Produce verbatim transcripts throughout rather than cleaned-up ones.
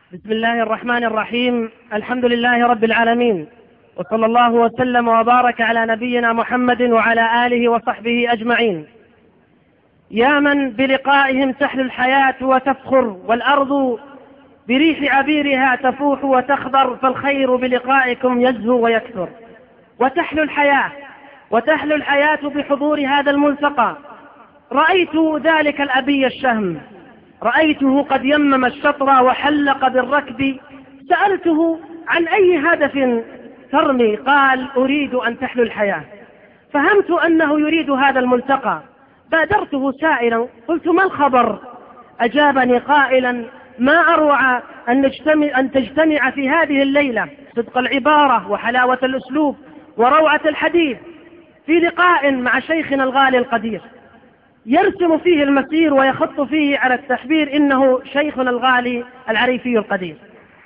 بسم الله الرحمن الرحيم. الحمد لله رب العالمين، وصلى الله وسلم وبارك على نبينا محمد وعلى آله وصحبه أجمعين. يا من بلقائهم تحلو الحياة وتفخر، والأرض بريح عبيرها تفوح وتخضر، فالخير بلقائكم يزهو ويكثر. وتحلو الحياة وتحلو الحياة بحضور هذا الملتقى. رأيت ذلك الأبي الشهم، رأيته قد يمم الشطر وحلق بالركب. سألته عن أي هدف ترمي؟ قال أريد أن تحلو الحياة. فهمت أنه يريد هذا الملتقى، بادرته سائلا قلت ما الخبر؟ أجابني قائلا ما أروع أن, نجتمع أن تجتمع في هذه الليلة صدق العبارة وحلاوة الأسلوب وروعة الحديث في لقاء مع شيخنا الغالي القدير، يرسم فيه المسير ويخط فيه على التحبير إنه شيخنا الغالي العريفي القدير.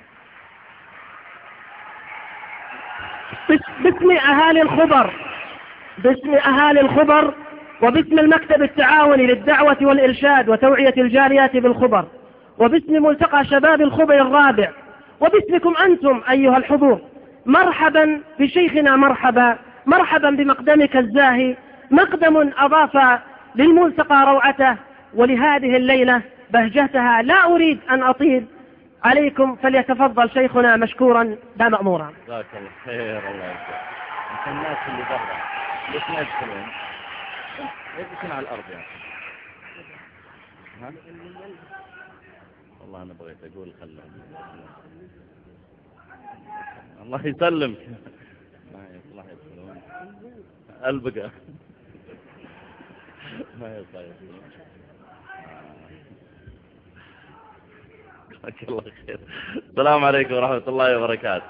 باسم أهالي الخبر باسم أهالي الخبر وباسم المكتب التعاوني للدعوة والإرشاد وتوعية الجاليات بالخبر، وباسم ملتقى شباب الخبر الرابع، وباسمكم أنتم أيها الحضور، مرحبا بشيخنا، مرحبا مرحبا بمقدمك الزاهي، مقدم أضاف للملتقى روعته ولهذه الليلة بهجتها. لا أريد أن أطيل عليكم، فليتفضل شيخنا مشكورا لا مأمورا. جزاك الله خير. الله يسعدك. الناس اللي برا ليش ما يدخلون؟ يدخلون على الأرض يعني. ها؟ والله أنا بغيت أقول خلهم. الله يسلمك. ما يصلح يدخلون. البقى. ما يصلح يدخلون. جزاك الله خير. السلام عليكم ورحمة الله وبركاته.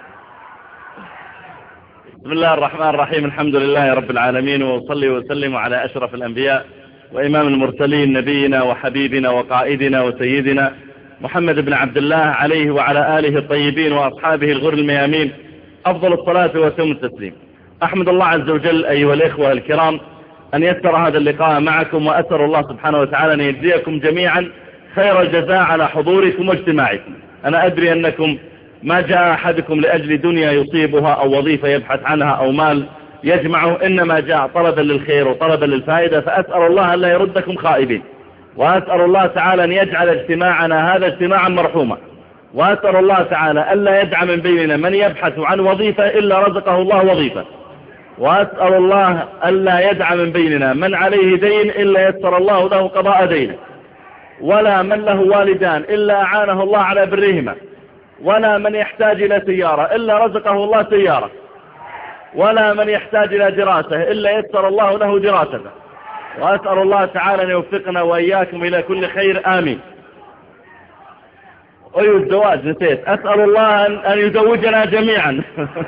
بسم الله الرحمن الرحيم. الحمد لله رب العالمين، وصلي وسلم على أشرف الأنبياء وإمام المرسلين، نبينا وحبيبنا وقائدنا وسيدنا محمد بن عبد الله، عليه وعلى آله الطيبين وأصحابه الغر الميامين أفضل الصلاة وتم التسليم. أحمد الله عز وجل أيها الإخوة الكرام أن يسر هذا اللقاء معكم، وأسأل الله سبحانه وتعالى أن يجزيكم جميعا خير الجزاء على حضوركم واجتماعكم. أنا أدري أنكم ما جاء أحدكم لأجل دنيا يصيبها أو وظيفة يبحث عنها أو مال يجمعه، إنما جاء طلبا للخير وطلبا للفائدة. فأسأل الله أن لا يردكم خائبين، وأسأل الله تعالى أن يجعل اجتماعنا هذا اجتماعا مرحوما، وأسأل الله تعالى ألا يدع من بيننا من يبحث عن وظيفة إلا رزقه الله وظيفة، وأسأل الله ألا يدع من بيننا من عليه دين إلا يسر الله له قضاء دينه، ولا من له والدان إلا أعانه الله على برهما، ولا من يحتاج إلى سيارة إلا رزقه الله سيارة، ولا من يحتاج إلى دراسة إلا يسر الله له دراسته. وأسأل الله تعالى أن يوفقنا وإياكم إلى كل خير، آمين. أي الزواج نسيت، أسأل الله أن يزوجنا جميعا.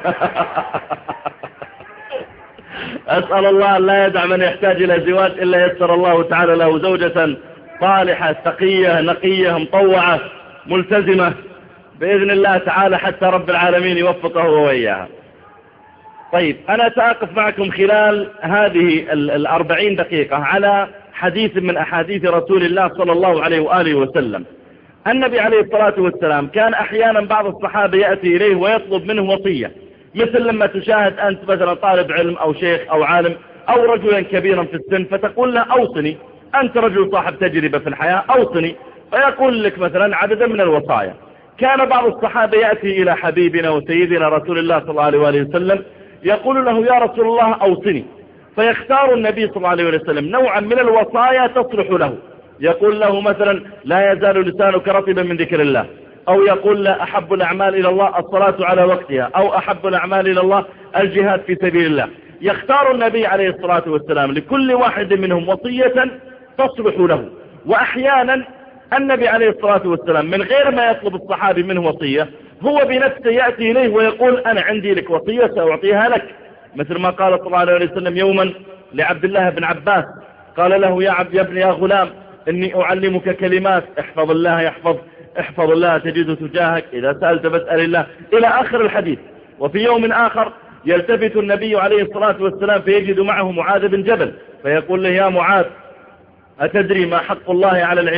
أسأل الله أن لا يدع من يحتاج إلى زواج إلا يسر الله تعالى له زوجة صالحة تقية نقية مطوعة ملتزمة بإذن الله تعالى، حتى رب العالمين يوفقه وإياها. طيب، أنا سأقف معكم خلال هذه الأربعين دقيقة على حديث من أحاديث رسول الله صلى الله عليه وآله وسلم. النبي عليه الصلاة والسلام كان أحيانا بعض الصحابة يأتي إليه ويطلب منه وصية، مثل لما تشاهد أنت مثلا طالب علم أو شيخ أو عالم أو رجلا كبيرا في السن، فتقول له أوصني، أنت رجل صاحب تجربة في الحياة أوصني، فيقول لك مثلا عددا من الوصايا. كان بعض الصحابة يأتي إلى حبيبنا وسيدنا رسول الله صلى الله عليه وسلم يقول له يا رسول الله أوصني، فيختار النبي صلى الله عليه وسلم نوعا من الوصايا تصلح له. يقول له مثلا لا يزال لسانك رطبا من ذكر الله، أو يقول له أحب الأعمال إلى الله الصلاة على وقتها، أو أحب الأعمال إلى الله الجهاد في سبيل الله. يختار النبي عليه الصلاة والسلام لكل واحد منهم وصية تصلح له. وأحيانا النبي عليه الصلاة والسلام من غير ما يطلب الصحابي منه وصية، هو بنفسه يأتي إليه ويقول أنا عندي لك وصية سأعطيها لك، مثل ما قال صلى الله عليه وسلم يوما لعبد الله بن عباس، قال له يا عبد يا ابن يا غلام إني أعلمك كلمات، احفظ الله يحفظ احفظ الله تجده تجاهك، إذا سألت فاسأل الله، إلى آخر الحديث. وفي يوم آخر يلتفت النبي عليه الصلاة والسلام فيجد معه معاذ بن جبل، فيقول له يا معاذ أتدري ما حق الله على العباد؟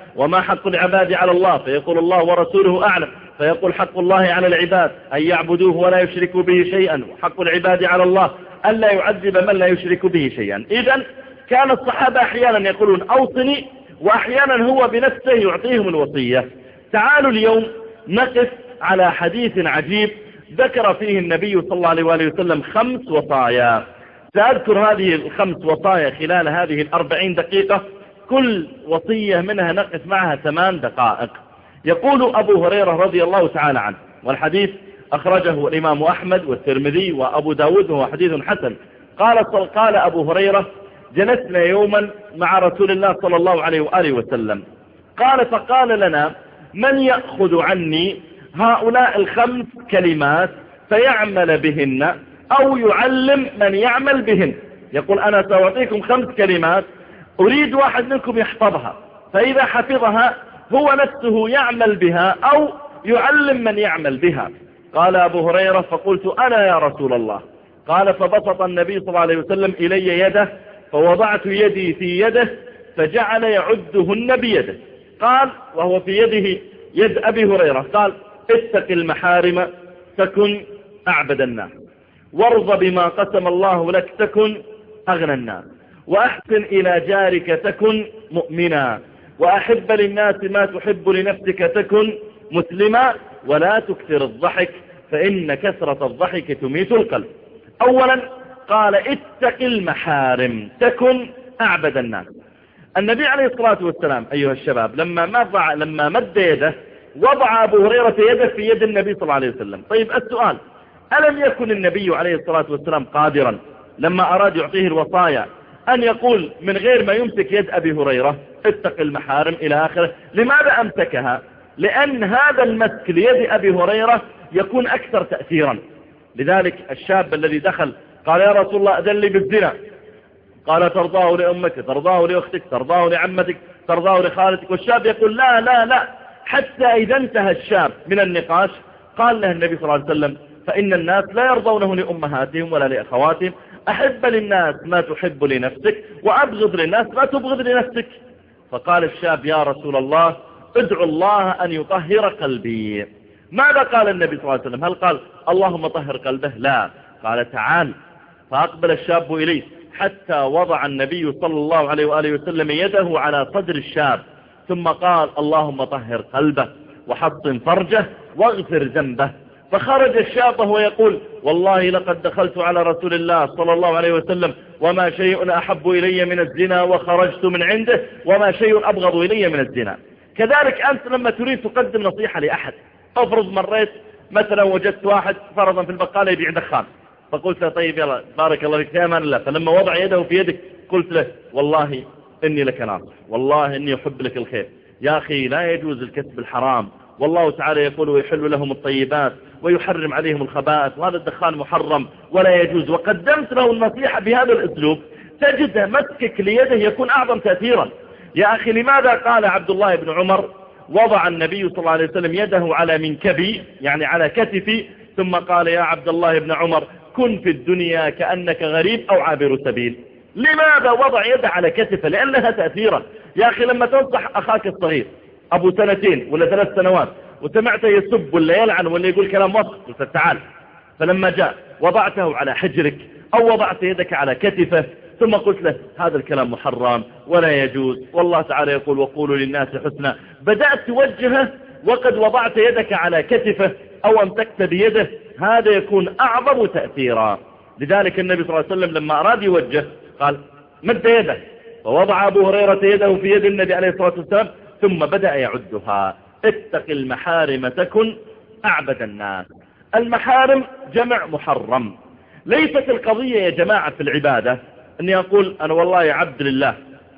وما حق العباد على الله؟ فيقول الله ورسوله أعلم. فيقول حق الله على العباد أن يعبدوه ولا يشركوا به شيئا، وحق العباد على الله ألا يعذب من لا يشرك به شيئا. إذن كان الصحابة أحيانا يقولون أوصني، وأحيانا هو بنفسه يعطيهم الوصية. تعالوا اليوم نقف على حديث عجيب ذكر فيه النبي صلى الله عليه وآله وسلم خمس وصايا. سأذكر هذه الخمس وصايا خلال هذه الأربعين دقيقة، كل وصية منها نقف معها ثمان دقائق. يقول أبو هريرة رضي الله تعالى عنه، والحديث أخرجه الإمام أحمد والترمذي وأبو داود وهو حديث حسن، قال قال أبو هريرة: جلسنا يوما مع رسول الله صلى الله عليه وآله وسلم، قال فقال لنا: من يأخذ عني هؤلاء الخمس كلمات فيعمل بهن أو يعلم من يعمل بهن؟ يقول أنا سأعطيكم خمس كلمات، أريد واحد منكم يحفظها، فإذا حفظها هو نفسه يعمل بها أو يعلم من يعمل بها. قال أبو هريرة: فقلت أنا يا رسول الله. قال فبسط النبي صلى الله عليه وسلم إلي يده، فوضعت يدي في يده فجعل يعدهن بيده. قال وهو في يده يد أبي هريرة، قال: اتق المحارم تكن أعبد الناس، وارض بما قسم الله لك تكن أغنى الناس، وأحسن إلى جارك تكن مؤمنا، وأحب للناس ما تحب لنفسك تكن مسلما، ولا تكثر الضحك فإن كثرة الضحك تميت القلب. أولا قال: اتق المحارم تكن أعبد الناس. النبي عليه الصلاة والسلام أيها الشباب لما مضى لما مد يده وضع أبو هريرة يده في يد النبي صلى الله عليه وسلم. طيب السؤال: ألم يكن النبي عليه الصلاة والسلام قادرا لما أراد يعطيه الوصايا أن يقول من غير ما يمسك يد أبي هريرة اتق المحارم إلى آخره؟ لماذا أمسكها؟ لأن هذا المسك ليد أبي هريرة يكون أكثر تأثيرا. لذلك الشاب الذي دخل قال: يا رسول الله أذن لي بالزنا. قال: ترضاه لأمك، ترضاه لأختك، ترضاه لعمتك، ترضاه لخالتك. والشاب يقول: لا لا لا. حتى إذا انتهى الشاب من النقاش قال له النبي صلى الله عليه وسلم: فإن الناس لا يرضونه لأمهاتهم ولا لأخواتهم، أحب للناس ما تحب لنفسك، وأبغض للناس ما تبغض لنفسك. فقال الشاب: يا رسول الله ادعو الله أن يطهر قلبي. ماذا قال النبي صلى الله عليه وسلم؟ هل قال: اللهم طهر قلبه؟ لا، قال: تعال. فأقبل الشاب إليه حتى وضع النبي صلى الله عليه وآله وسلم يده على صدر الشاب، ثم قال: اللهم طهر قلبه وحصن فرجه واغفر ذنبه. فخرج الشاب وهو يقول: والله لقد دخلت على رسول الله صلى الله عليه وسلم وما شيء أحب إلي من الزنا وخرجت من عنده وما شيء أبغض إلي من الزنا. كذلك أنت لما تريد تقدم نصيحة لأحد، أفرض مريت مثلا وجدت واحد فرضا في البقالة يبيع دخان، فقلت له: طيب يلا بارك الله فيك، في أمان الله. فلما وضع يده في يدك قلت له: والله إني لك ناصح، والله إني أحب لك الخير، يا أخي لا يجوز الكسب الحرام، والله تعالى يقول: ويحل لهم الطيبات ويحرم عليهم الخبائث، وهذا الدخان محرم ولا يجوز. وقدمت له النصيحة بهذا الأسلوب، تجد مسكك ليده يكون أعظم تأثيرا. يا أخي لماذا قال عبد الله بن عمر: وضع النبي صلى الله عليه وسلم يده على منكبي، يعني على كتفي، ثم قال: يا عبد الله بن عمر كن في الدنيا كأنك غريب أو عابر سبيل. لماذا وضع يده على كتفه؟ لأن لها تأثيرا. يا أخي لما تنصح أخاك الصغير أبو سنتين ولا ثلاث سنوات وسمعته يسب ولا يلعن ولا يقول كلام وسط، قلت تعال. فلما جاء وضعته على حجرك أو وضعت يدك على كتفه ثم قلت له: هذا الكلام محرم ولا يجوز، والله تعالى يقول: وقولوا للناس حسنا. بدأت توجهه وقد وضعت يدك على كتفه أو امسكت بيده، هذا يكون أعظم تأثيرا. لذلك النبي صلى الله عليه وسلم لما أراد يوجه قال: مد يده، فوضع أبو هريرة يده في يد النبي عليه الصلاة والسلام ثم بدأ يعدها: اتق المحارم تكن أعبد الناس. المحارم جمع محرم. ليست القضية يا جماعة في العبادة أني أقول أنا والله يا عبد لله،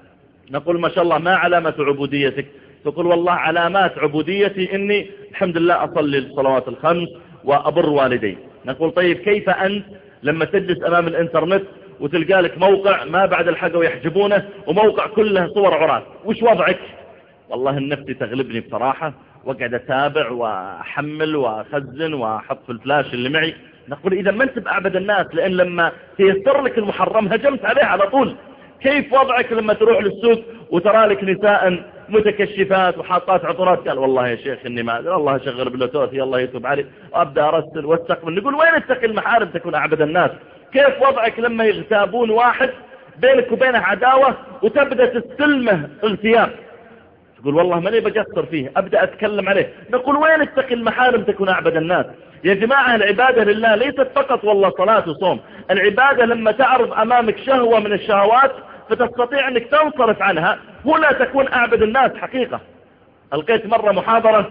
نقول ما شاء الله ما علامة عبوديتك؟ تقول والله علامات عبوديتي إني الحمد لله أصلي الصلوات الخمس وأبر والدي. نقول طيب كيف أنت لما تجلس أمام الإنترنت وتلقى لك موقع ما بعد الحق ويحجبونه وموقع كله صور عراة، وش وضعك؟ والله النفس تغلبني بصراحة، وقعد أتابع وأحمل وأخزن وأحط في الفلاش اللي معي. نقول إذا ما أنت بأعبد الناس، لأن لما تيسر لك المحرم هجمت عليه على طول. كيف وضعك لما تروح للسوق وترى لك نساء متكشفات وحاطات عطورات. قال والله يا شيخ إني ما أدري، الله شغل بلوتوث الله يتوب علي، وأبدأ أرسل واستقبل. نقول وين اتقي المحارم تكون أعبد الناس؟ كيف وضعك لما يغتابون واحد بينك وبينه عداوة وتبدأ تستلمه اغتياب؟ تقول والله ماني بقصر فيه، أبدأ أتكلم عليه. نقول وين اتقي المحارم تكون أعبد الناس؟ يا جماعة العبادة لله ليست فقط والله صلاة وصوم. العبادة لما تعرض أمامك شهوة من الشهوات فتستطيع أنك تنصرف عنها، هنا تكون أعبد الناس حقيقة. ألقيت مرة محاضرة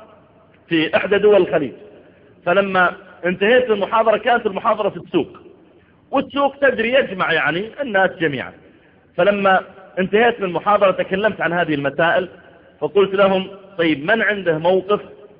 في إحدى دول الخليج، فلما انتهيت المحاضرة كانت المحاضرة في السوق، والسوق تدري يجمع يعني الناس جميعا. فلما انتهيت من المحاضرة تكلمت عن هذه المسائل، فقلت لهم طيب من عنده موقف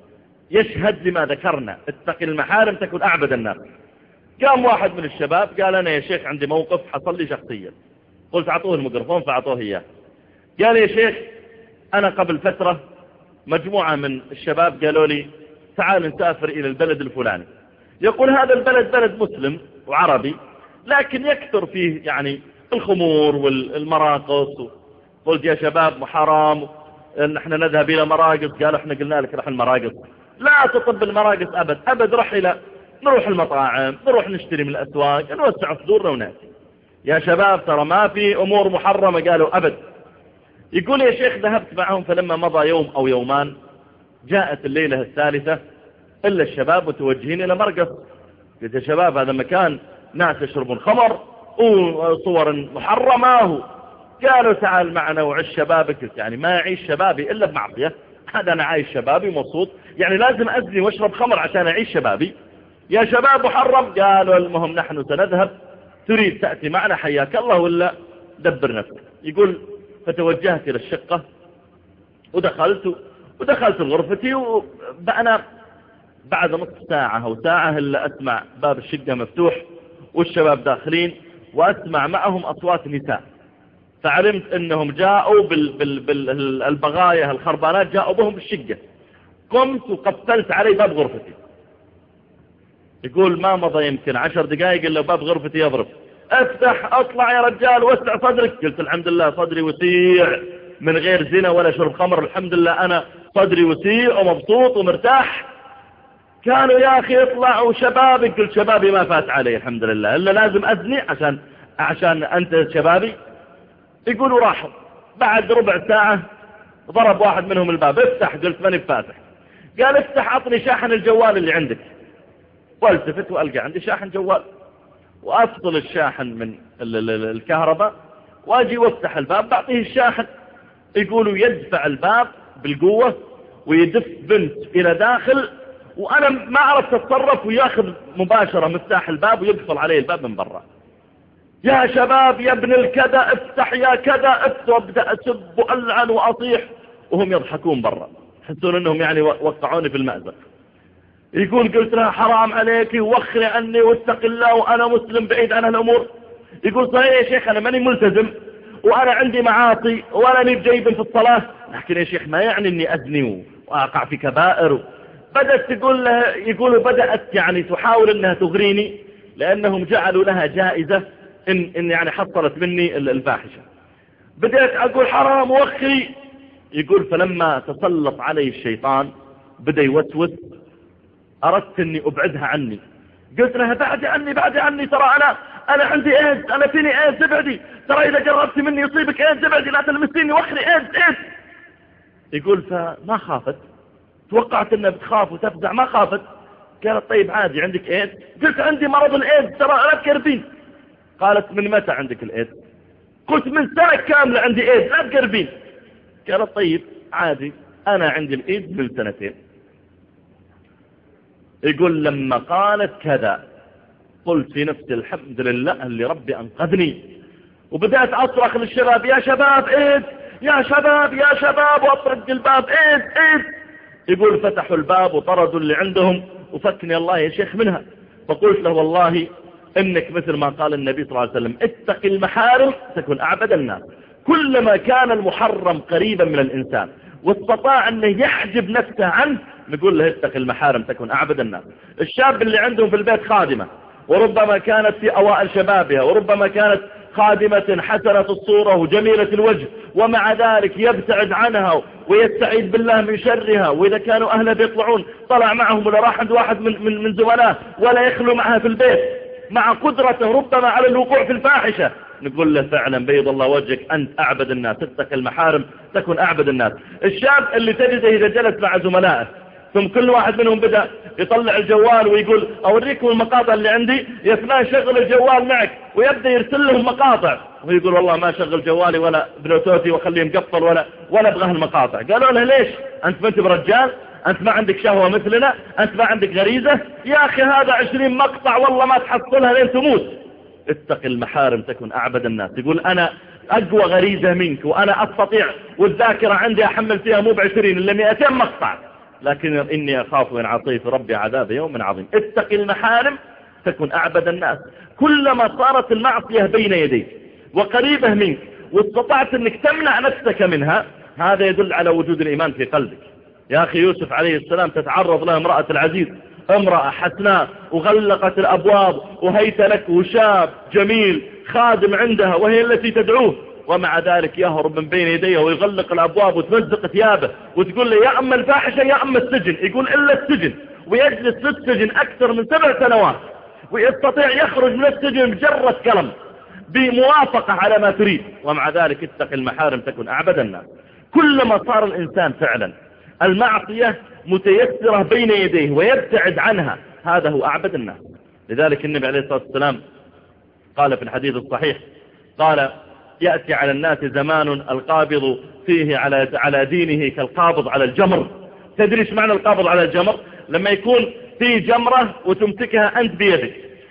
يشهد لما ذكرنا، اتقي المحارم تكون أعبد الناس؟ قام واحد من الشباب قال أنا يا شيخ عندي موقف حصل لي شخصيا. قلت أعطوه الميكروفون فأعطوه إياه. قال يا شيخ أنا قبل فترة مجموعة من الشباب قالوا لي تعال نسافر إلى البلد الفلاني. يقول هذا البلد بلد مسلم وعربي، لكن يكثر فيه يعني الخمور والمراقص. قلت يا شباب محرم نحن نذهب إلى مراقص. قالوا احنا قلنا لك رح المراقص، لا تطب المراقص أبد أبد، رح إلى نروح المطاعم، نروح نشتري من الأسواق، نوسع صدورنا ونأتي. يا شباب ترى ما في أمور محرمة. قالوا أبد. يقول يا شيخ ذهبت معهم، فلما مضى يوم أو يومان جاءت الليلة الثالثة إلا الشباب متوجهين إلى مرقص. قلت يا شباب هذا مكان ناس يشربون خمر وصور محرمة. قالوا تعال معنا وعيش شبابك. قلت يعني ما يعيش شبابي إلا بمعصية؟ هذا أنا عايش شبابي مبسوط، يعني لازم أزني واشرب خمر عشان أعيش شبابي؟ يا شباب محرم. قالوا المهم نحن سنذهب، تريد تأتي معنا حياك الله ولا دبر نفسك. يقول فتوجهت إلى الشقة ودخلت ودخلت غرفتي، وأنا بعد نصف ساعة أو ساعة إلا أسمع باب الشقة مفتوح والشباب داخلين، وأسمع معهم أصوات نساء. فعلمت أنهم جاءوا بالبغاية الخربانات، جاءوا بهم بالشقة. قمت وقفلت علي باب غرفتي. يقول ما مضى يمكن عشر دقائق إلا باب غرفتي يضرب، افتح اطلع يا رجال وسع صدرك. قلت الحمد لله صدري وسيع من غير زنا ولا شرب خمر، الحمد لله أنا صدري وسيع ومبسوط ومرتاح. كانوا يا أخي يطلعوا شبابي. قلت شبابي ما فات علي الحمد لله، إلا لازم أزني عشان عشان أنت شبابي. يقولوا راحوا. بعد ربع ساعة ضرب واحد منهم الباب، افتح. قلت ماني فاتح. قال افتح أعطني شاحن الجوال اللي عندك. والتفت وألقى عندي شاحن جوال، وأفصل الشاحن من الكهرباء واجي وافتح الباب بعطيه الشاحن. يقولوا يدفع الباب بالقوة ويدف بنت إلى داخل، وأنا ما عرفت أتصرف، وياخذ مباشرة مفتاح الباب ويقفل عليه الباب من برا. يا شباب يا ابن الكذا افتح يا كذا افتح، وابدأ أسب وألعن وأصيح وهم يضحكون برا، يحسون أنهم يعني وقعوني في المأزق. يقول قلت لها حرام عليك ووخري عني واتق الله وأنا مسلم بعيد عن الأمور. يقول صحيح يا شيخ أنا ماني ملتزم وأنا عندي معاصي وأنا نيب جيب في الصلاة، لكن يا شيخ ما يعني أني أزني وأقع في كبائر. بدأت تقول له، يقول بدأت يعني تحاول أنها تغريني، لأنهم جعلوا لها جائزة إن, إن يعني حصلت مني الفاحشة. بدأت أقول حرام وخري. يقول فلما تسلط علي الشيطان بدأ يوسوس، أردت أني أبعدها عني. قلت لها بعدي عني بعدي عني، ترى أنا أنا عندي إيدز، أنا فيني إيدز ابعدي، ترى إذا قربت مني يصيبك إيدز ابعدي، لا تلمسيني وخري إيدز إيدز. يقول فما خافت، توقعت أنها بتخاف وتفزع، ما خافت. قالت طيب عادي عندك إيدز؟ قلت عندي مرض الإيدز ترى لا تقربين. قالت من متى عندك الإيدز؟ قلت من سنة كاملة عندي إيدز لا تقربين. قالت طيب عادي أنا عندي الإيدز من سنتين. يقول لما قالت كذا قلت في نفسي الحمد لله اللي ربي أنقذني، وبدأت أصرخ للشباب يا شباب إيد يا شباب يا شباب، وأطرق الباب إيد إيد. يقول فتحوا الباب وطردوا اللي عندهم وفكني الله يا شيخ منها. فقلت له والله إنك مثل ما قال النبي صلى الله عليه وسلم اتق المحارم تكون أعبد الناس. كلما كان المحرم قريبا من الإنسان واستطاع أنه يحجب نفسه عنه نقول له اتق المحارم تكون أعبد الناس. الشاب اللي عندهم في البيت خادمة وربما كانت في أوائل شبابها وربما كانت خادمة حسنة الصورة وجميلة الوجه، ومع ذلك يبتعد عنها ويستعيذ بالله من شرها، وإذا كانوا أهله بيطلعون طلع معهم ولا راح عند واحد من, من, من زملائه ولا يخلو معها في البيت، مع قدرته ربما على الوقوع في الفاحشة. نقول له فعلا بيض الله وجهك، أنت أعبد الناس، اتق المحارم تكن أعبد الناس. الشاب اللي تجده إذا جلس مع زملائه ثم كل واحد منهم بدأ يطلع الجوال ويقول أوريكم المقاطع اللي عندي، يا فلان شغل الجوال معك، ويبدأ يرسل لهم مقاطع، ويقول والله ما شغل جوالي ولا بلوتوثي وخليه مقفل ولا ولا ابغى المقاطع. قالوا له ليش؟ أنت ما انت برجال؟ أنت ما عندك شهوة مثلنا؟ أنت ما عندك غريزة؟ يا أخي هذا عشرين مقطع والله ما تحصلها لين تموت. اتق المحارم تكن أعبد الناس. يقول أنا أقوى غريزة منك وأنا أستطيع، والذاكرة عندي أحمل فيها مو بعشرين إلا مئتين مقطع، لكن إني أخاف إن عصيت ربي عذاب يوم عظيم. اتق المحارم تكن أعبد الناس. كلما صارت المعصية بين يديك وقريبة منك واستطعت أنك تمنع نفسك منها، هذا يدل على وجود الإيمان في قلبك. يا أخي يوسف عليه السلام تتعرض له امرأة العزيز، امرأة حسناء وغلقت الأبواب وهيت لك، وشاب جميل خادم عندها وهي التي تدعوه، ومع ذلك يهرب من بين يديه ويغلق الأبواب وتمزق ثيابه وتقول له يا أما الفاحشة يا أما السجن. يقول إلا السجن، ويجلس في السجن أكثر من سبع سنوات، ويستطيع يخرج من السجن بجرة كلام بموافقة على ما تريد، ومع ذلك اتق المحارم تكن أعبد الناس. كلما صار الإنسان فعلا المعصية متيسرة بين يديه ويبتعد عنها، هذا هو أعبد الناس. لذلك النبي عليه الصلاة والسلام قال في الحديث الصحيح، قال يأتي على الناس زمان القابض فيه على على دينه كالقابض على الجمر. تدري ايش معنى القابض على الجمر؟ لما يكون في جمرة وتمسكها أنت بيدك،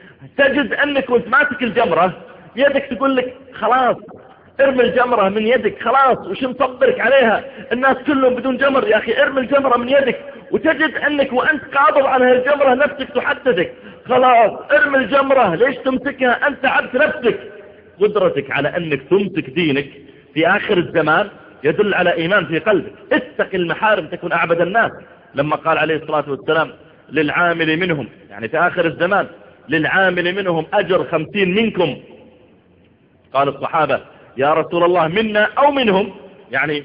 تجد أنك وانت ماسك الجمرة يدك تقول لك خلاص ارمي الجمرة من يدك، خلاص وش مصبرك عليها، الناس كلهم بدون جمر، يا أخي ارمي الجمرة من يدك. وتجد أنك وأنت قابض على الجمرة نفسك تحددك، خلاص ارمي الجمرة، ليش تمسكها، أنت عبد نفسك. قدرتك على أنك تمسك دينك في آخر الزمان يدل على إيمان في قلبك. اتق المحارم تكن أعبد الناس. لما قال عليه الصلاة والسلام للعامل منهم، يعني في آخر الزمان، للعامل منهم أجر خمسين منكم. قال الصحابة يا رسول الله منا أو منهم، يعني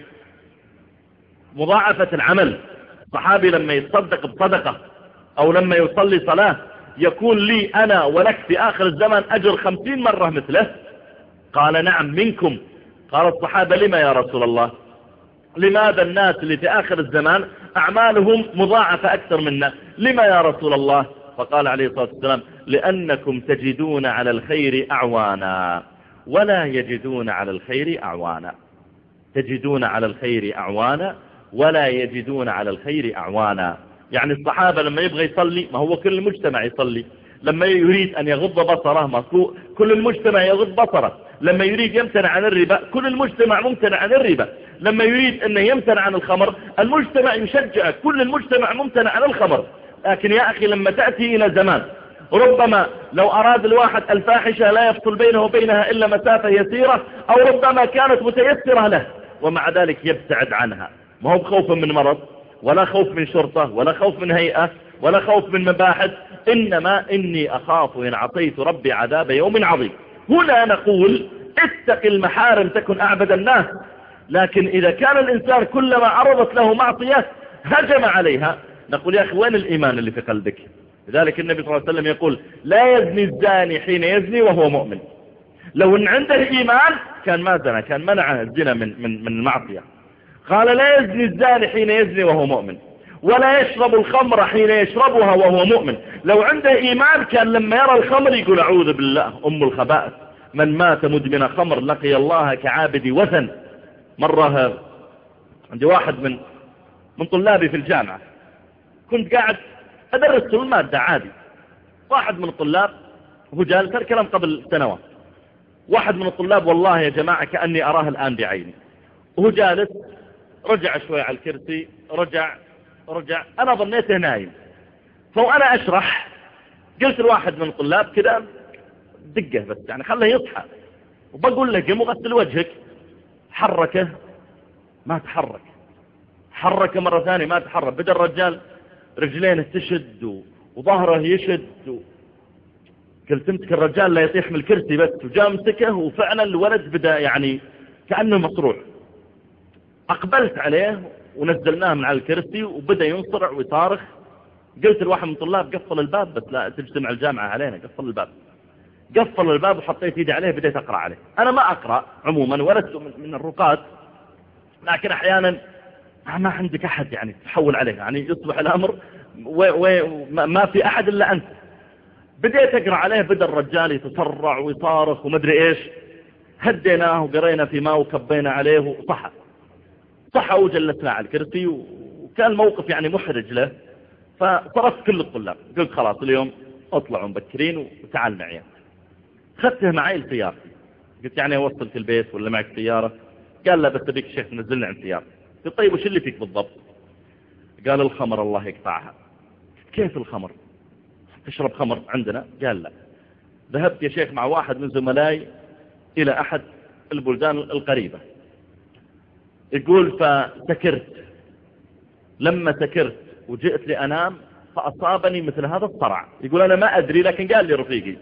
مضاعفة العمل. صحابي لما يتصدق بصدقة أو لما يصلي صلاة يكون لي أنا ولك في آخر الزمان أجر خمسين مرة مثله. قال نعم منكم. قال الصحابة لما يا رسول الله؟ لماذا الناس اللي في آخر الزمان أعمالهم مضاعفة أكثر منا؟ لما يا رسول الله؟ فقال عليه الصلاة والسلام لأنكم تجدون على الخير أعوانا ولا يجدون على الخير أعوانا. تجدون على الخير أعوانا ولا يجدون على الخير أعوانا. يعني الصحابة لما يبغى يصلي، ما هو كل المجتمع يصلي، لما يريد أن يغض بصره ما كل المجتمع يغض بصره، لما يريد يمتنع عن الربا كل المجتمع ممتنع عن الربا، لما يريد أنه يمتنع عن الخمر المجتمع يشجع، كل المجتمع ممتنع عن الخمر. لكن يا أخي لما تأتي إلى زمان ربما لو أراد الواحد الفاحشة لا يفصل بينه وبينها إلا مسافة يسيرة، أو ربما كانت متيسرة له ومع ذلك يبتعد عنها، ما هو بخوف من مرض ولا خوف من شرطة ولا خوف من هيئة ولا خوف من مباحث، إنما إني أخاف إن عصيت ربي عذاب يوم عظيم. هنا نقول اتق المحارم تكن أعبد الناس. لكن إذا كان الإنسان كلما عرضت له معصية هجم عليها، نقول يا أخي وين الإيمان اللي في قلبك؟ لذلك النبي صلى الله عليه وسلم يقول لا يزني الزاني حين يزني وهو مؤمن. لو أن عنده إيمان كان ما زنى، كان منع الزنا من, من, من المعصية. قال لا يزني الزاني حين يزني وهو مؤمن ولا يشرب الخمر حين يشربها وهو مؤمن. لو عنده إيمان كان لما يرى الخمر يقول أعوذ بالله أم الخبائث، من مات مدمن خمر لقي الله كعابد وثن. مرة عندي واحد من من طلابي في الجامعة، كنت قاعد أدرس المادة عادي، واحد من الطلاب هو جالس، الكلام قبل سنوات، واحد من الطلاب والله يا جماعة كأني أراه الآن بعيني، وهو جالس رجع شوي على الكرسي، رجع رجع أنا ظنيته نايم، فوأنا أشرح قلت الواحد من الطلاب كذا دقه بس يعني خله يصحى، وبقول له قم وغسل وجهك، حركه ما تحرك، حركه مرة ثانية ما تحرك، بدأ الرجال رجلينه تشد وظهره يشد و... قلت امسك الرجال لا يطيح من الكرسي بس، وجاء مسكه وفعلا الولد بدأ يعني كأنه مصروع. أقبلت عليه ونزلناه من على الكرسي وبدأ ينصرع ويصارخ. قلت لواحد من الطلاب قفل الباب، بس لا تجتمع الجامعة علينا، قفل الباب. قفل الباب وحطيت يدي عليه بديت أقرأ عليه. أنا ما أقرأ عموما ولست من الرقاة، لكن أحيانا ما عندك أحد يعني تحول عليه، يعني يصبح الأمر وما في أحد إلا أنت. بديت أقرأ عليه، بدأ الرجال يتسرع ويصارخ ومدري إيش. هديناه وقرينا في ماء وكبينا عليه وصحى صحى وجلسنا على الكرسي، وكان موقف يعني محرج له. فصرفت كل الطلاب قلت خلاص اليوم اطلعوا مبكرين وتعال معي. خدته معي لسيارتي، قلت يعني اوصلك البيت ولا معك سيارة؟ قال لا بس ابيك الشيخ نزلنا عند سيارة. قلت طيب وش اللي فيك بالضبط؟ قال الخمر الله يقطعها. كيف الخمر؟ تشرب خمر عندنا؟ قال لا. ذهبت يا شيخ مع واحد من زملائي الى احد البلدان القريبة، يقول فسكرت. لما سكرت وجئت لأنام فأصابني مثل هذا الصرع. يقول أنا ما أدري، لكن قال لي رفيقي.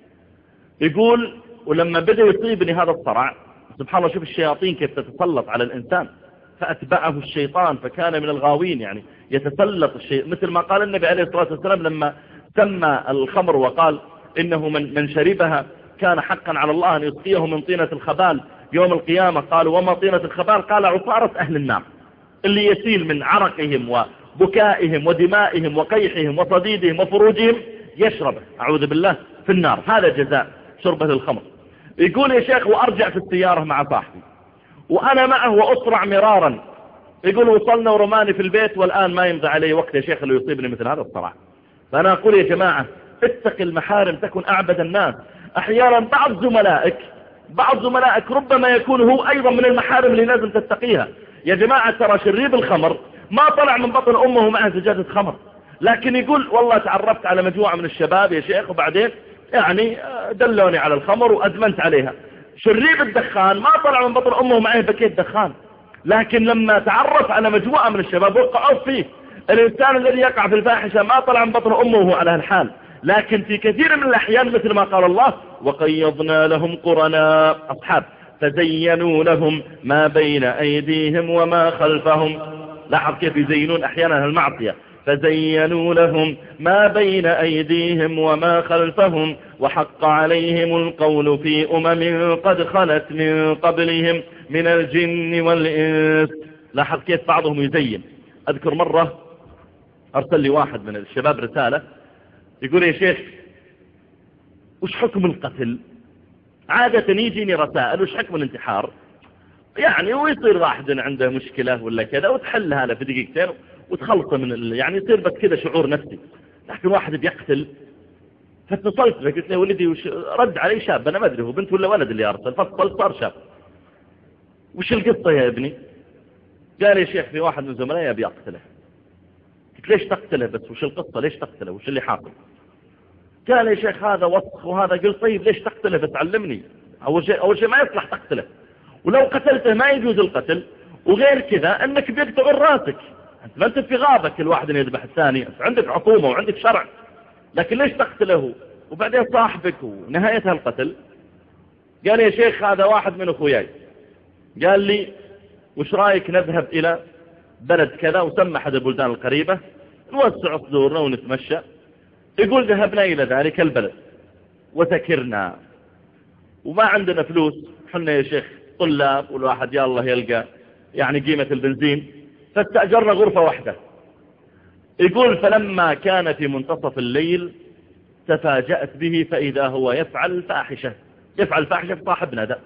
يقول ولما بدأ يصيبني هذا الصرع، سبحان الله شوف الشياطين كيف تتسلط على الإنسان، فأتبعه الشيطان فكان من الغاوين. يعني يتسلط الشيء مثل ما قال النبي عليه الصلاة والسلام لما سمى الخمر وقال إنه من, من شربها كان حقا على الله أن يسقيه من طينة الخبال يوم القيامة. قالوا وما طينة الخبال؟ قال عصارة أهل النار، اللي يسيل من عرقهم وبكائهم ودمائهم وقيحهم وصديدهم وفروجهم يشرب أعوذ بالله في النار. هذا جزاء شربة الخمر. يقول يا شيخ وأرجع في السيارة مع صاحبي وأنا معه وأسرع مرارا. يقول وصلنا ورماني في البيت والآن ما يمضي علي وقت يا شيخ اللي يصيبني مثل هذا الصرع. فأنا أقول يا جماعة اتق المحارم تكن أعبد الناس. أحيانا بعض زملائك بعض زملائك ربما يكون هو أيضا من المحارم اللي لازم تتقيها. يا جماعة ترى شريب الخمر ما طلع من بطن أمه معه زجاجة خمر، لكن يقول والله تعرفت على مجموعة من الشباب يا شيخ وبعدين يعني دلوني على الخمر وأدمنت عليها. شريب الدخان ما طلع من بطن أمه معه بكيت دخان، لكن لما تعرف على مجموعة من الشباب وقعوا فيه. الإنسان الذي يقع في الفاحشة ما طلع من بطن أمه وهو على الحال، لكن في كثير من الأحيان مثل ما قال الله وقيضنا لهم قرناء أصحاب فزينوا لهم ما بين أيديهم وما خلفهم. لاحظ كيف يزينون أحيانا المعصية. فزينوا لهم ما بين أيديهم وما خلفهم وحق عليهم القول في أمم قد خلت من قبلهم من الجن والإنس. لاحظ كيف بعضهم يزين. أذكر مرة أرسل لي واحد من الشباب رسالة يقول يا شيخ وش حكم القتل؟ عادة يجيني رسائل وش حكم الانتحار؟ يعني ويصير واحد عنده مشكلة ولا كذا وتحلها له في دقيقتين وتخلصه من ال... يعني يصير بس كذا شعور نفسي. لكن واحد بيقتل. فاتصلت له قلت له ولدي وش... رد علي شاب أنا ما أدري هو بنت ولا ولد اللي أرسل. فاتصلت صار شاب. وش القصة يا ابني؟ قال يا شيخ في واحد من زملائي أبي أقتله. قلت ليش تقتله بس؟ وش القصة ليش تقتله؟ وش اللي حاصل؟ قال يا شيخ هذا وسخ وهذا. قلت طيب ليش تقتله بس علمني. أول شيء أول شيء ما يصلح تقتله، ولو قتلته ما يجوز القتل، وغير كذا أنك بيقطع راسك. أنت ما أنت في غابة كل واحد يذبح الثاني، عندك عقومة وعندك شرع، لكن ليش تقتله وبعدين صاحبك ونهايتها القتل؟ قال يا شيخ هذا واحد من أخوياي قال لي وش رأيك نذهب إلى بلد كذا وسمى أحد البلدان القريبة نوسع صدورنا ونتمشى. يقول ذهبنا إلى ذلك البلد وسكرنا وما عندنا فلوس، حنا يا شيخ طلاب والواحد يا الله يلقى يعني قيمة البنزين، فاستأجرنا غرفة واحدة. يقول فلما كان في منتصف الليل تفاجأت به فإذا هو يفعل فاحشة يفعل فاحشة في صاحبنا ده.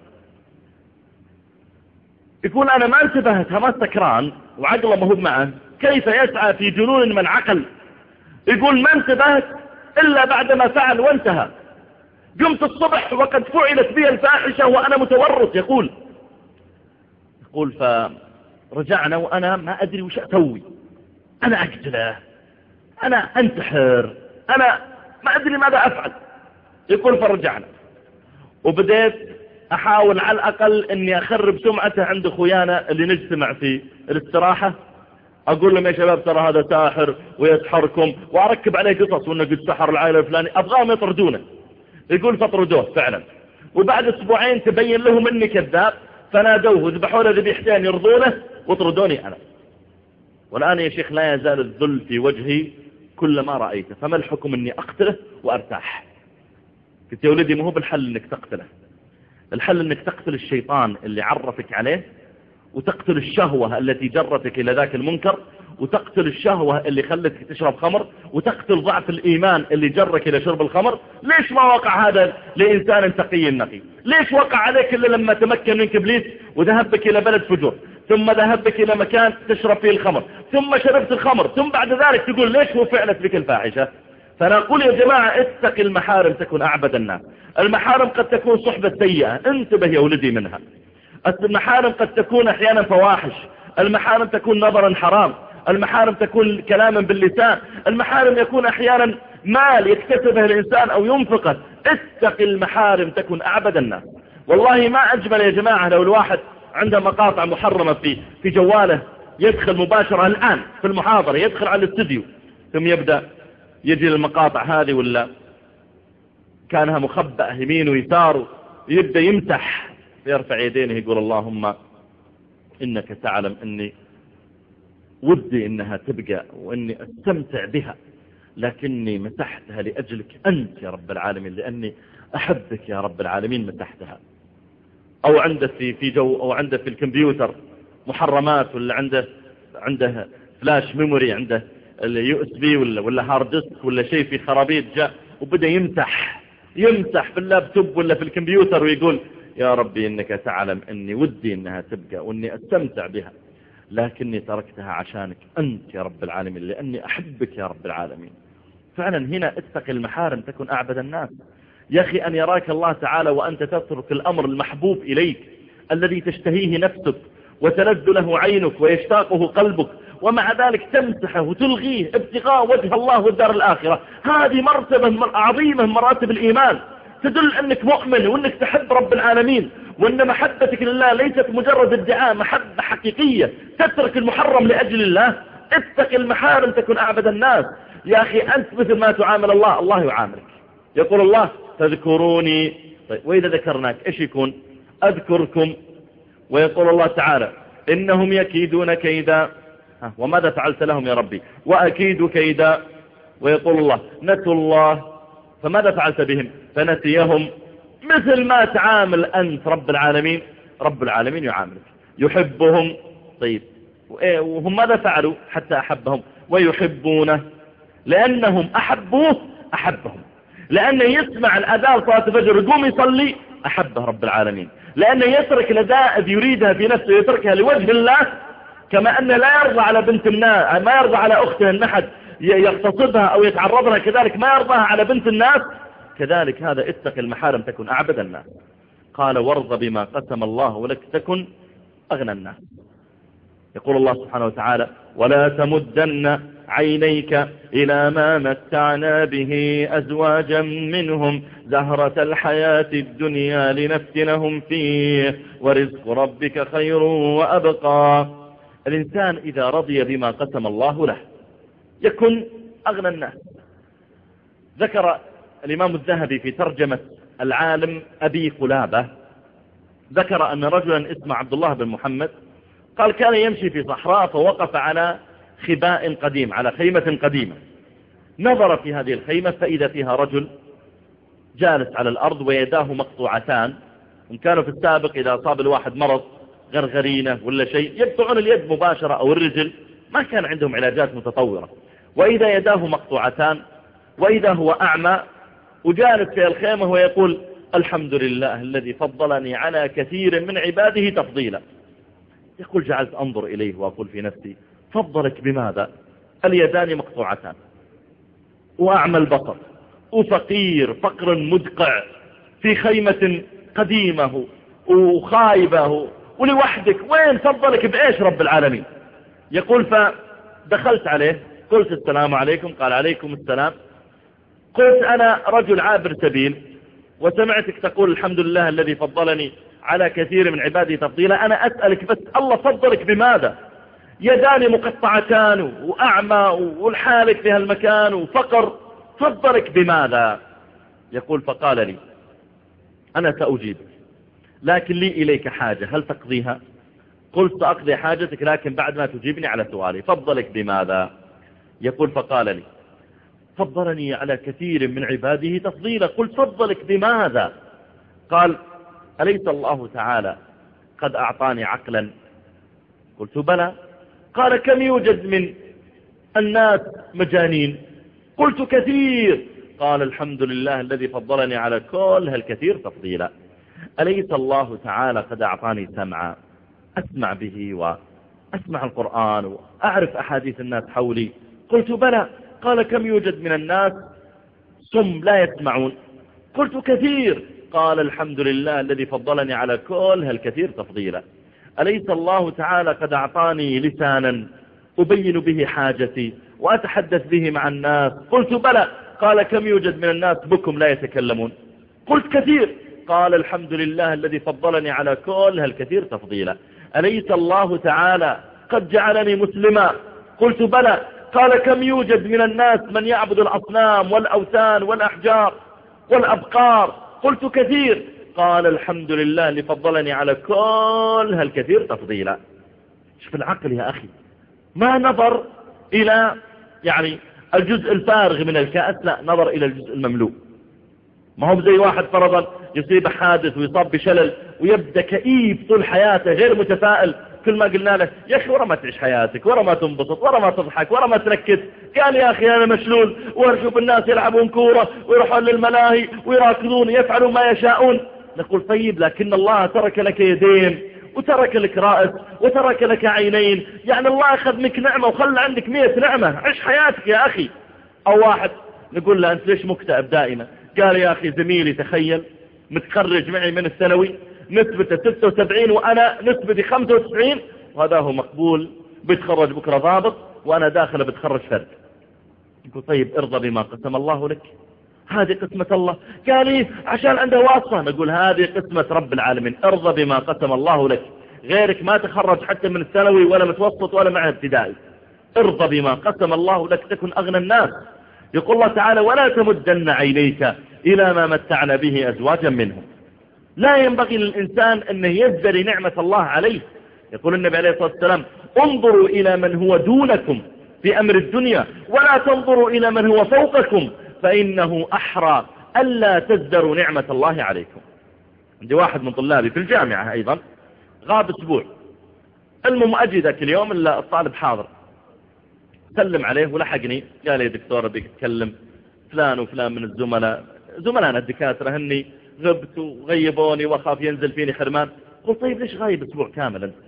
يقول أنا ما انتبهت ما سكران وعقله ما هو معه كيف يسعى في جنون من عقل. يقول ما انتبهت إلا بعدما فعل وانتهى. قمت الصبح وقد فعلت بي الفاحشة وأنا متورط. يقول يقول فرجعنا وأنا ما أدري وش أسوي. أنا أقتله، أنا أنتحر، أنا ما أدري ماذا أفعل. يقول فرجعنا وبديت أحاول على الأقل أني أخرب سمعته عند أخويانا اللي نجتمع في الاستراحة. أقول لهم يا شباب ترى هذا ساحر ويسحركم، وأركب عليه قصص وأنه قد سحر العائلة الفلاني، أبغاهم يطردونه. يقول فطردوه فعلا، وبعد اسبوعين تبين لهم اني كذاب فنادوه وذبحوا له ذبيحتين يرضونه وطردوني انا. والان يا شيخ لا يزال الذل في وجهي كل ما رأيته، فما الحكم اني اقتله وارتاح؟ قلت يا ولدي ما هو بالحل انك تقتله، الحل انك تقتل الشيطان اللي عرفك عليه، وتقتل الشهوة التي جرتك الى ذاك المنكر، وتقتل الشهوة اللي خلتك تشرب خمر، وتقتل ضعف الإيمان اللي جرك إلى شرب الخمر. ليش ما وقع هذا لإنسان تقي نقي؟ ليش وقع عليك إلا لما تمكن منك إبليس وذهب بك إلى بلد فجور، ثم ذهب بك إلى مكان تشرب فيه الخمر، ثم شربت الخمر، ثم بعد ذلك تقول ليش هو فعلت بك الفاحشة؟ فأنا أقول يا جماعة اتق المحارم تكون أعبد الناس. المحارم قد تكون صحبة سيئة، انتبه يا ولدي منها. المحارم قد تكون أحيانا فواحش، المحارم تكون نظرا حرام، المحارم تكون كلاما باللسان، المحارم يكون احيانا مال يكتسبه الانسان او ينفقه. اتق المحارم تكن اعبد الناس. والله ما اجمل يا جماعة لو الواحد عنده مقاطع محرمة في في جواله، يدخل مباشرة الان في المحاضرة، يدخل على الاستديو ثم يبدأ يجي المقاطع هذه ولا كانها مخبأة يمين ويسار، يبدأ يمسح، يرفع يدينه يقول اللهم انك تعلم اني ودي انها تبقى واني استمتع بها، لكني مسحتها لأجلك أنت يا رب العالمين، لأني أحبك يا رب العالمين مسحتها. أو عنده في في جو أو عنده في الكمبيوتر محرمات، ولا عنده عنده فلاش ميموري، عنده اليو اس بي ولا ولا هارد ديسك ولا شيء في خرابيط جاء، وبدأ يمسح يمسح في اللابتوب ولا في الكمبيوتر ويقول يا ربي إنك تعلم أني ودي إنها تبقى وإني أستمتع بها، لكني تركتها عشانك أنت يا رب العالمين، لأني أحبك يا رب العالمين. فعلا هنا اتق المحارم تكن أعبد الناس. يا أخي أن يراك الله تعالى وأنت تترك الأمر المحبوب إليك الذي تشتهيه نفسك وتلذ له عينك ويشتاقه قلبك، ومع ذلك تمسحه وتلغيه ابتغاء وجه الله والدار الآخرة. هذه مرتبة عظيمة من مراتب الإيمان، تدل أنك مؤمن وأنك تحب رب العالمين، وأن محبتك لله ليست مجرد ادعاء، محبة حقيقية. تترك المحرم لأجل الله. اتق المحارم تكن أعبد الناس. يا أخي أنت مثل ما تعامل الله الله يعاملك. يقول الله تذكروني، طيب وإذا ذكرناك إيش يكون؟ أذكركم. ويقول الله تعالى إنهم يكيدون كيدا، وماذا فعلت لهم يا ربي؟ وأكيد كيدا. ويقول الله نسوا الله فماذا فعلت بهم؟ فنسيهم. مثل ما تعامل أنت رب العالمين، رب العالمين يعاملك. يحبهم، طيب وهم ماذا فعلوا حتى أحبهم؟ ويحبونه، لأنهم أحبوه أحبهم، لأنه يسمع الأذان صلاة الفجر يقوم يصلي أحبه رب العالمين، لأنه يترك لذائذ يريدها في نفسه يتركها لوجه الله، كما أنه لا يرضى على بنت الناس، ما يرضى على أخته أن أحد يغتصبها أو يتعرض لها، كذلك ما يرضاها على بنت الناس. كذلك هذا اتق المحارم تكن أعبد الناس. قال وارض بما قسم الله ولك تكن أغنى الناس. يقول الله سبحانه وتعالى ولا تمدن عينيك إلى ما متعنا به أزواجا منهم زهرة الحياة الدنيا لنفتنهم فيه ورزق ربك خير وأبقى. الإنسان إذا رضي بما قسم الله له يكن أغنى الناس. ذكر الإمام الذهبي في ترجمة العالم أبي قلابة، ذكر أن رجلا اسمه عبد الله بن محمد قال كان يمشي في صحراء فوقف على خباء قديم، على خيمة قديمة، نظر في هذه الخيمة فإذا فيها رجل جالس على الأرض ويداه مقطوعتان. هم كانوا في السابق إذا أصاب الواحد مرض غرغرينة ولا شيء يقطعون اليد مباشرة أو الرجل، ما كان عندهم علاجات متطورة. وإذا يداه مقطوعتان وإذا هو أعمى وجالس في الخيمة ويقول الحمد لله الذي فضلني على كثير من عباده تفضيلا. يقول جعلت أنظر إليه وأقول في نفسي فضلك بماذا؟ اليدان مقطوعتان وأعمى البصر وفقير فقر مدقع في خيمة قديمة وخايبة ولوحدك، وين فضلك بإيش رب العالمين؟ يقول فدخلت عليه قلت السلام عليكم، قال عليكم السلام. قلت أنا رجل عابر سبيل وسمعتك تقول الحمد لله الذي فضلني على كثير من عباده تفضيلا، أنا أسألك بس الله فضلك بماذا؟ يداني مقطعتان وأعمى والحالك في هالمكان وفقر، فضلك بماذا؟ يقول فقال لي أنا سأجيب لكن لي إليك حاجة هل تقضيها؟ قلت سأقضي حاجتك لكن بعد ما تجيبني على سؤالي. فضلك بماذا؟ يقول فقال لي فضلني على كثير من عباده تفضيلا. قلت فضلك بماذا؟ قال أليس الله تعالى قد أعطاني عقلا؟ قلت بلى. قال كم يوجد من الناس مجانين؟ قلت كثير. قال الحمد لله الذي فضلني على كل هالكثير تفضيلا. أليس الله تعالى قد أعطاني سمعا أسمع به وأسمع القرآن وأعرف أحاديث الناس حولي؟ قلت بلى. قال كم يوجد من الناس صم لا يسمعون؟ قلت كثير. قال الحمد لله الذي فضلني على كل هالكثير تفضيلا. أليس الله تعالى قد أعطاني لسانا أبين به حاجتي وأتحدث به مع الناس؟ قلت بلى. قال كم يوجد من الناس بكم لا يتكلمون؟ قلت كثير. قال الحمد لله الذي فضلني على كل هالكثير تفضيلا. أليس الله تعالى قد جعلني مسلما؟ قلت بلى. قال كم يوجد من الناس من يعبد الأصنام والأوثان والأحجار والأبقار؟ قلت كثير. قال الحمد لله اللي فضلني على كل هالكثير تفضيلا. شوف العقل يا أخي، ما نظر إلى يعني الجزء الفارغ من الكأس، لا نظر إلى الجزء المملوء. ما هو زي واحد فرضا يصيب حادث ويصاب بشلل ويبدأ كئيب طول حياته غير متفائل. كل ما قلنا له يا أخي ورا ما تعيش حياتك، ورا ما تنبسط، ورا ما تضحك، ورا ما تركز، قال يا أخي أنا مشلول وأشوف الناس يلعبون كورة ويروحون للملاهي ويراكضون يفعلون ما يشاءون. نقول طيب لكن الله ترك لك يدين وترك لك رأس وترك لك عينين، يعني الله أخذ منك نعمة وخلى عندك مئة نعمة، عيش حياتك يا أخي. أو واحد نقول له أنت ليش مكتئب دائما؟ قال يا أخي زميلي تخيل متخرج معي من الثانوي نسبته ستة وسبعين وأنا نسبتي خمسة وتسعين، وهذا هو مقبول بيتخرج بكرة ضابط وأنا داخل بتخرج فرد. يقول طيب ارضى بما قسم الله لك، هذه قسمة الله. قال لي عشان عنده واسطة. نقول هذه قسمة رب العالمين، ارضى بما قسم الله لك. غيرك ما تخرج حتى من الثانوي ولا متوسط ولا معه ابتدائي. ارضى بما قسم الله لك تكن أغنى الناس. يقول الله تعالى ولا تمدن عينيك إلى ما متعنا به أزواجا منهم. لا ينبغي للإنسان أنه يزدري نعمة الله عليه. يقول النبي عليه الصلاة والسلام انظروا إلى من هو دونكم في أمر الدنيا ولا تنظروا إلى من هو فوقكم فإنه أحرى ألا تزدروا نعمة الله عليكم. عندي واحد من طلابي في الجامعة أيضا غاب أسبوع، المهم أجي ذاك اليوم إلا الطالب حاضر، سلم عليه ولحقني قال لي دكتور بدك تكلم فلان وفلان من الزملاء زملائنا الدكاترة هني غبت وغيبوني وأخاف ينزل فيني حرمان. قلت طيب ليش غايب أسبوع كامل أنت؟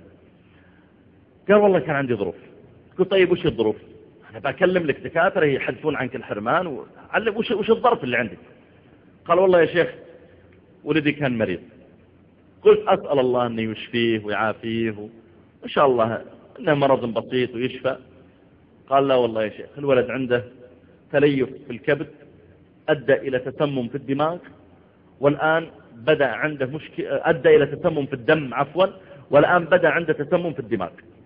قال والله كان عندي ظروف. قلت طيب وش الظروف؟ أنا بكلم لك دكاترة يحدثون عنك الحرمان وعلم وش, وش الظرف اللي عندك؟ قال والله يا شيخ ولدي كان مريض. قلت أسأل الله أن يشفيه ويعافيه وإن شاء الله إنه مرض بسيط ويشفى. قال لا والله يا شيخ الولد عنده تليف في الكبد أدى إلى تسمم في الدماغ والآن بدأ عنده مشكلة أدى إلى تسمم في الدم عفوا والآن بدأ عنده تسمم في الدماغ.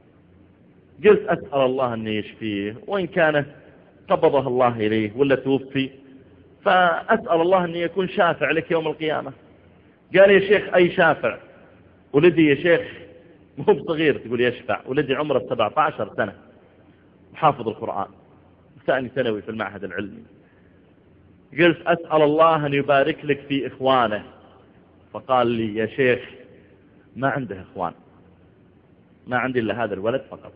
قلت أسأل الله أن يشفيه وإن كان قبضه الله إليه ولا توفي فأسأل الله أن يكون شافع لك يوم القيامة. قال يا شيخ أي شافع؟ ولدي يا شيخ مو بصغير تقول يشفع، ولدي عمره سبعة عشر سنة حافظ القرآن ثاني ثانوي في المعهد العلمي. قلت أسأل الله أن يبارك لك في إخوانه. فقال لي يا شيخ ما عنده إخوان، ما عندي إلا هذا الولد فقط.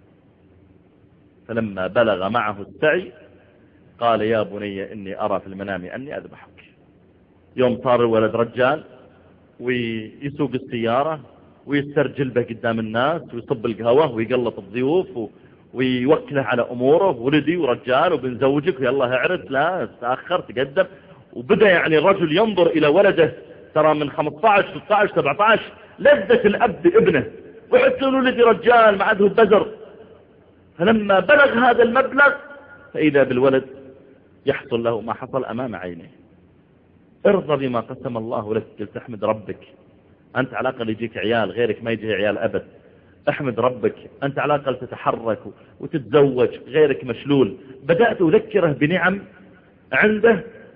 فلما بلغ معه السعي قال يا بني إني أرى في المنام أني أذبحك. يوم صار الولد رجال ويسوق السيارة ويسترجل به قدام الناس ويصب القهوة ويقلط الضيوف ويوكله على أموره، ولدي ورجال وبنزوجك ويلا اعرس، لا تأخر تقدم. وبدأ يعني الرجل ينظر إلى ولده ترى من خمسة عشر ستة عشر سبعة عشر لذة الأب بابنه ويحس له ولدي رجال ما عده بزر. فلما بلغ هذا المبلغ فإذا بالولد يحصل له ما حصل أمام عينيه. ارضى بما قسم الله لك. قلت احمد ربك أنت على الأقل يجيك عيال، غيرك ما يجي عيال أبد. احمد ربك أنت على الأقل تتحرك وتتزوج، غيرك مشلول. بدأت أذكره بنعم عنده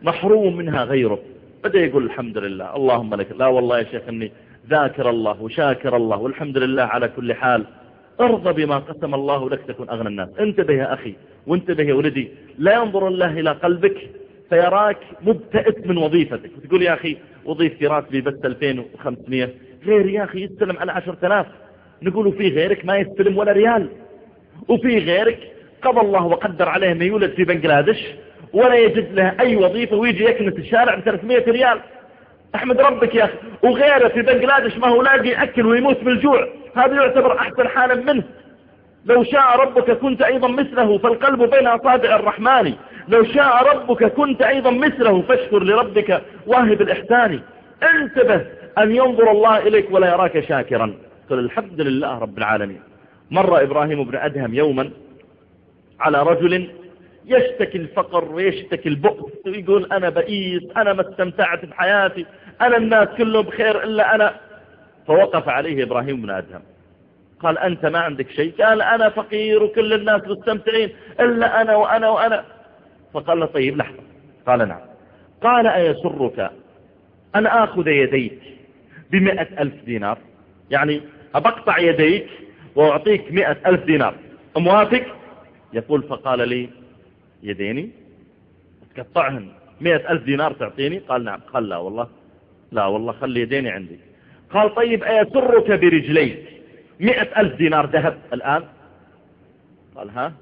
محروم منها غيره. بدأ يقول الحمد لله اللهم لك، لا والله يا شيخ اني ذاكر الله وشاكر الله والحمد لله على كل حال. ارضى بما قسم الله لك تكون أغنى الناس. انتبه يا أخي وانتبه يا ولدي، لا ينظر الله إلى قلبك فيراك مبتئس من وظيفتك وتقول يا أخي وظيفتي راتبي بس ألفين وخمسمائة، غير يا أخي يستلم على عشرة آلاف. نقول في غيرك ما يستلم ولا ريال، وفي غيرك قضى الله وقدر عليه ما يولد في بنغلاديش ولا يجد له أي وظيفة ويجي يكنس الشارع ب ثلاثمائة ريال. احمد ربك يا أخي. وغيره في بنغلاديش ما هو لاقي يأكل ويموت من الجوع، هذا يعتبر أحسن حالا منه. لو شاء ربك كنت أيضا مثله، فالقلب بين أصابع الرحمن. لو شاء ربك كنت أيضا مثله، فاشكر لربك واهب الإحسان. انتبه أن ينظر الله إليك ولا يراك شاكرا. قل الحمد لله رب العالمين. مر إبراهيم بن أدهم يوما على رجل يشتكي الفقر ويشتكي البؤس ويقول أنا بئيس، أنا ما استمتعت بحياتي، أنا الناس كلهم بخير إلا أنا. فوقف عليه إبراهيم بن أدهم قال أنت ما عندك شيء؟ قال أنا فقير وكل الناس مستمتعين إلا أنا وأنا وأنا. فقال له طيب لحظة. قال نعم. قال أيسرك أن آخذ يديك بمئة ألف دينار؟ يعني أبقطع يديك وأعطيك مئة ألف دينار، موافق؟ يقول فقال لي يديني تقطعهن مئة ألف دينار تعطيني؟ قال نعم. قال لا والله، لا والله خلي يديني عندي. قال طيب أيسرك برجليك مئة ألف دينار ذهب الآن؟ قال ها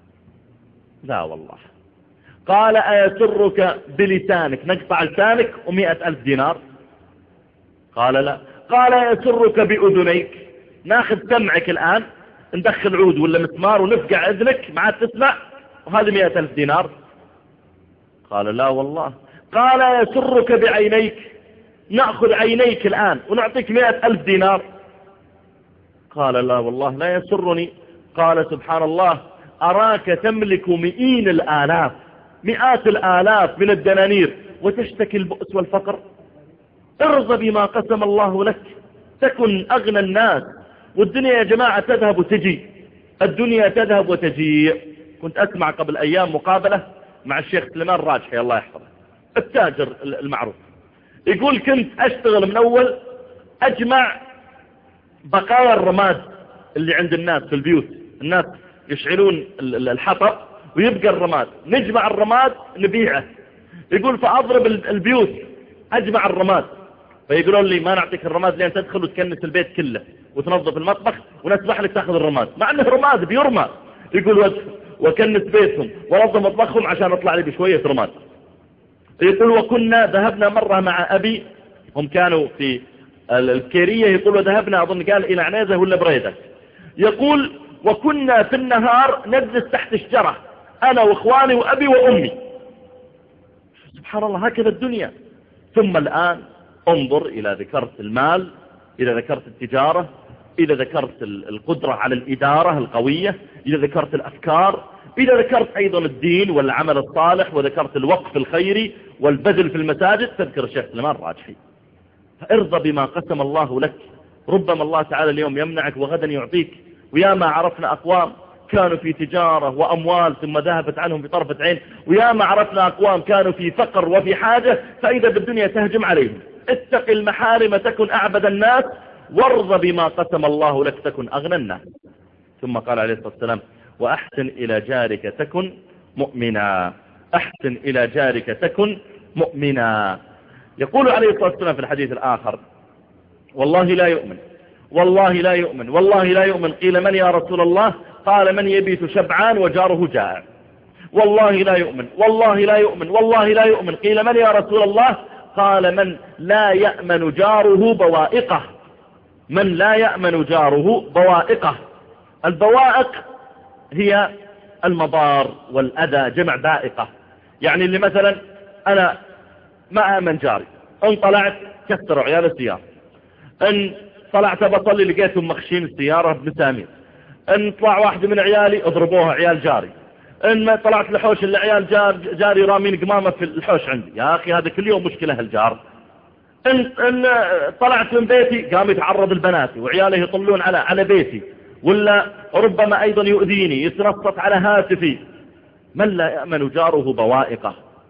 لا والله. قال أيسرك بلسانك نقطع لسانك ومئة ألف دينار؟ قال لا. قال أيسرك بأذنيك ناخذ سمعك الآن ندخل عود ولا مسمار ونفقع أذنك ما عاد تسمع وهذه مئة ألف دينار؟ قال لا والله. قال يسرك بعينيك نأخذ عينيك الآن ونعطيك مئة ألف دينار؟ قال لا والله لا يسرني. قال سبحان الله أراك تملك مئين الآلاف مئات الآلاف من الدنانير وتشتكي البؤس والفقر. ارضى بما قسم الله لك تكن أغنى الناس. والدنيا يا جماعة تذهب وتجي، الدنيا تذهب وتجي. كنت أسمع قبل أيام مقابلة مع الشيخ سليمان راجحي الله يحفظه التاجر المعروف، يقول كنت أشتغل من أول أجمع بقايا الرماد اللي عند الناس في البيوت، الناس يشعلون الحطب ويبقى الرماد، نجمع الرماد نبيعه. يقول فأضرب البيوت أجمع الرماد، فيقولون لي ما نعطيك الرماد لين تدخل وتكنس البيت كله وتنظف المطبخ ونسمح لك تأخذ الرماد، مع أنه رماد بيرمى. يقول وكنس بيتهم ونظف مطبخهم عشان اطلع لي بشوية رماد. يقول وكنا ذهبنا مرة مع أبي، هم كانوا في الكيرية، يقول وذهبنا أظن قال إلى عنيزة ولا بريدة، يقول وكنا في النهار نجلس تحت الشجرة أنا وإخواني وأبي وأمي. سبحان الله هكذا الدنيا. ثم الآن انظر إلى ذكرت المال، إلى ذكرت التجارة، إذا ذكرت القدرة على الإدارة القوية، إذا ذكرت الأفكار، إذا ذكرت أيضا الدين والعمل الصالح، وذكرت الوقف الخيري والبذل في المساجد، تذكر الشيخ سليمان راجحي. فارضى بما قسم الله لك. ربما الله تعالى اليوم يمنعك وغدا يعطيك. ويا ما عرفنا أقوام كانوا في تجارة وأموال ثم ذهبت عنهم بطرفة عين، ويا ما عرفنا أقوام كانوا في فقر وفي حاجة فإذا بالدنيا تهجم عليهم. اتق المحارم تكن أعبد الناس، وارضى بما قسم الله لك تكن أغنى الناس. ثم قال عليه الصلاة والسلام وأحسن إلى جارك تكن مؤمنا، أحسن إلى جارك تكن مؤمنا. يقول عليه الصلاة والسلام في الحديث الآخر والله لا يؤمن والله لا يؤمن والله لا يؤمن. قيل من يا رسول الله؟ قال من يبيت شبعان وجاره جائع. والله لا يؤمن والله لا يؤمن والله لا يؤمن. قيل من يا رسول الله؟ قال من لا يأمن جاره بوائقه. من لا يأمن جاره بوائقه. البوائق هي المضار والأذى، جمع بائقة. يعني اللي مثلا أنا ما أأمن جاري، إن طلعت كسروا عيال السيارة، إن طلعت بصلي لقيتهم مخشين السيارة بمسامير، إن طلع واحد من عيالي اضربوها عيال جاري، إن ما طلعت لحوش اللي عيال جار جاري رامين قمامة في الحوش عندي. يا أخي هذا كل يوم مشكلة هالجار. إن, إن طلعت من بيتي قام يتعرض البنات وعياله يطلون على على بيتي، ولا ربما أيضا يؤذيني يتنصت على هاتفي. من لا يأمن جاره بوائقه.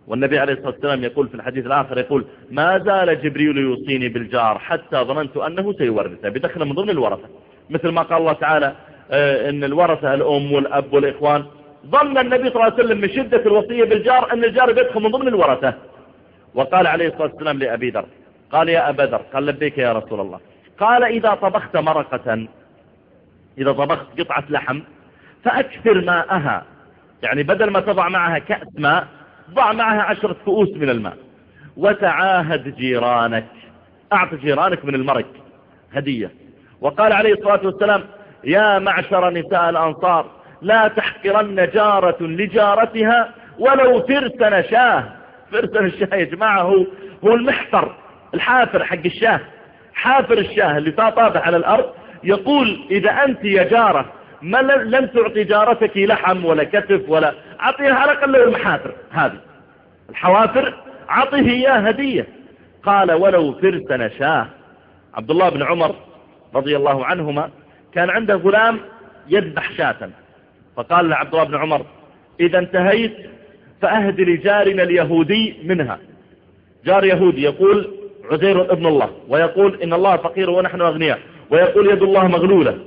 والنبي عليه الصلاة والسلام يقول في الحديث الآخر يقول ما زال جبريل يوصيني بالجار حتى ظننت أنه سيورثه، بدخل من ضمن الورثة، مثل ما قال الله تعالى إن الورثة الأم والأب والإخوان. ظن النبي صلى الله عليه وسلم من شدة الوصية بالجار أن الجار يدخل من ضمن الورثة. وقال عليه الصلاة والسلام لأبي ذر قال يا أبا ذر قال لبيك يا رسول الله، قال إذا طبخت مرقة، إذا طبخت قطعة لحم فأكثر ماءها، يعني بدل ما تضع معها كأس ماء ضع معها عشرة كؤوس من الماء، وتعاهد جيرانك، أعط جيرانك من المرق هدية. وقال عليه الصلاة والسلام يا معشر نساء الأنصار لا تحقرن جارة لجارتها ولو فرسن شاه. فرسن الشاه يا جماعة هو, هو المحفر الحافر حق الشاه، حافر الشاه اللي طابح على الأرض. يقول إذا أنت يا جارة ما لم تعطي جارتك لحم ولا كتف ولا أعطيها على الأقل المحافر هذه الحوافر، أعطيه إياه هدية. قال ولو فرسن شاه. عبد الله بن عمر رضي الله عنهما كان عنده غلام يذبح شاة، فقال لعبد الله بن عمر إذا انتهيت فأهد لجارنا اليهودي منها. جار يهودي يقول عزير ابن الله، ويقول إن الله فقير ونحن أغنياء، ويقول يد الله مغلولة،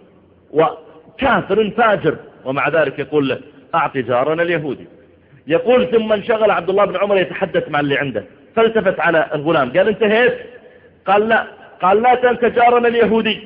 وكافر فاجر، ومع ذلك يقول له أعطي جارنا اليهودي. يقول ثم انشغل عبد الله بن عمر يتحدث مع اللي عنده، فالتفت على الغلام قال انتهيت؟ قال لا. قال لا تنسى جارنا اليهودي.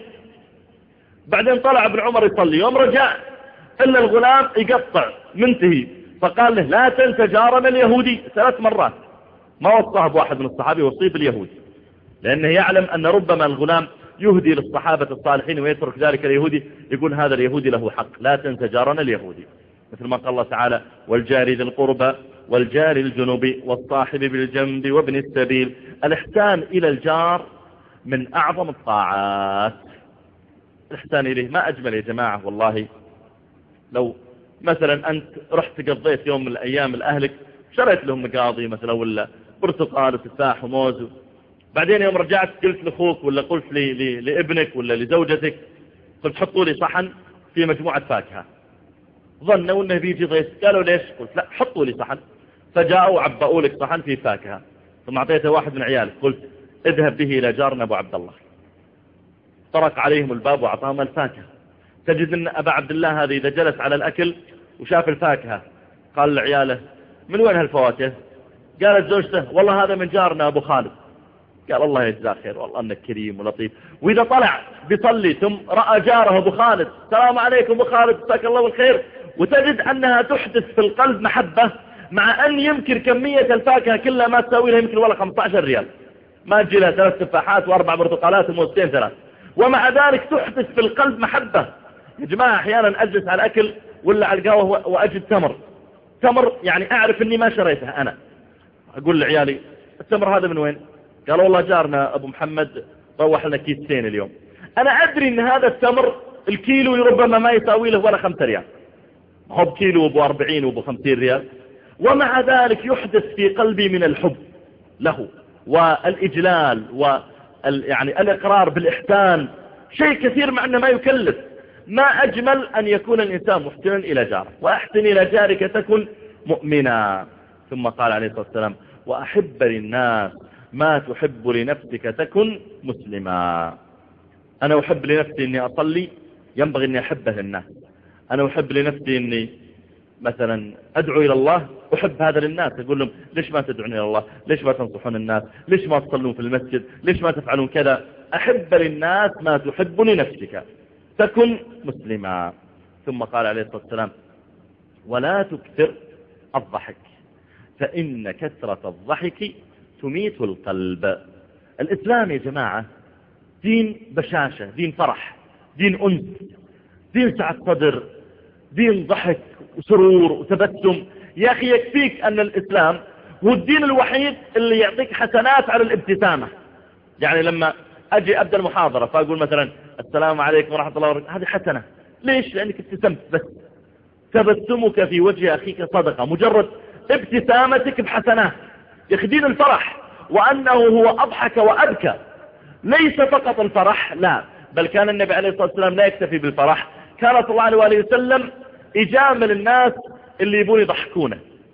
بعدين طلع ابن عمر يصلي، يوم رجع إلا الغلام يقطع منتهي، فقال له لا تنسى جارنا اليهودي ثلاث مرات. ما وصاه بواحد من الصحابة، يوصيه باليهودي، لأنه يعلم أن ربما الغلام يهدي للصحابة الصالحين ويترك ذلك اليهودي، يقول هذا اليهودي له حق، لا تنسى جارنا اليهودي. مثل ما قال الله تعالى والجار ذي القربى والجار الجنوب والصاحب بالجنب وابن السبيل. الإحسان إلى الجار من أعظم الطاعات، الإحسان إليه. ما أجمل يا جماعة والله لو مثلا أنت رحت قضيت يوم من الأيام لأهلك شريت لهم مقاضي مثلا ولا برتقال وتفاح وموز، بعدين يوم رجعت قلت لأخوك ولا قلت لي لي لابنك ولا لزوجتك قلت حطوا لي صحن في مجموعة فاكهة، ظنوا انه بيجي ضيف، قالوا ليش؟ قلت لا حطوا لي صحن، فجاءوا عبأوا لك صحن في فاكهة، ثم اعطيته واحد من عيالك قلت اذهب به الى جارنا ابو عبد الله، طرق عليهم الباب واعطاهم الفاكهة. تجد ان ابا عبد الله هذا اذا جلس على الاكل وشاف الفاكهة قال لعياله من وين هالفواكه؟ قالت زوجته والله هذا من جارنا ابو خالد. قال الله يجزاه خير والله انك كريم ولطيف. واذا طلع بيصلي ثم راى جاره ابو خالد السلام عليكم ابو خالد جزاك الله بالخير، وتجد انها تحدث في القلب محبة، مع ان يمكن كمية الفاكهة كلها ما تساوي لها يمكن ولا خمسة عشر ريال، ما تجي لها ثلاث تفاحات واربع برتقالات وموزتين ثلاث، ومع ذلك تحدث في القلب محبة. يا جماعة احيانا اجلس على الاكل ولا على القهوة واجد تمر تمر يعني اعرف اني ما شريته، انا اقول لعيالي التمر هذا من وين؟ قالوا والله جارنا ابو محمد روح لنا كيسين اليوم. انا ادري ان هذا التمر الكيلو ربما ما يساوي له ولا خمسة ريال، هو بكيلو ابو اربعين وابو خمسين ريال، ومع ذلك يحدث في قلبي من الحب له والاجلال وال يعني الاقرار بالاحسان، شيء كثير مع انه ما يكلف. ما اجمل ان يكون الانسان محسنا الى جاره، واحسن الى جارك تكن مؤمنا. ثم قال عليه الصلاة والسلام واحب للناس ما تحب لنفسك تكن مسلما. أنا أحب لنفسي أني أصلي، ينبغي أني أحبه للناس. أنا أحب لنفسي أني مثلا أدعو إلى الله، أحب هذا للناس، أقول لهم ليش ما تدعون إلى الله، ليش ما تنصحون الناس، ليش ما تصلون في المسجد، ليش ما تفعلون كذا. أحب للناس ما تحب لنفسك تكن مسلما. ثم قال عليه الصلاة والسلام ولا تكثر الضحك فإن كثرة الضحك تميت القلب. الإسلام يا جماعة دين بشاشة، دين فرح، دين أنس، دين سعة صدر، دين ضحك وسرور وتبسم. يا أخي يكفيك أن الإسلام هو الدين الوحيد اللي يعطيك حسنات على الابتسامة. يعني لما أجي أبدأ المحاضرة فأقول مثلا السلام عليكم ورحمة الله وبركاته، هذه حسنة. ليش؟ لأنك ابتسمت بس. تبسمك في وجه أخيك صدقة، مجرد ابتسامتك بحسنات يخدين الفرح، وأنه هو أضحك وأبكى. ليس فقط الفرح، لا، بل كان النبي عليه الصلاة والسلام لا يكتفي بالفرح، كان صلى الله عليه وسلم يجامل الناس اللي يبون يضحكونه.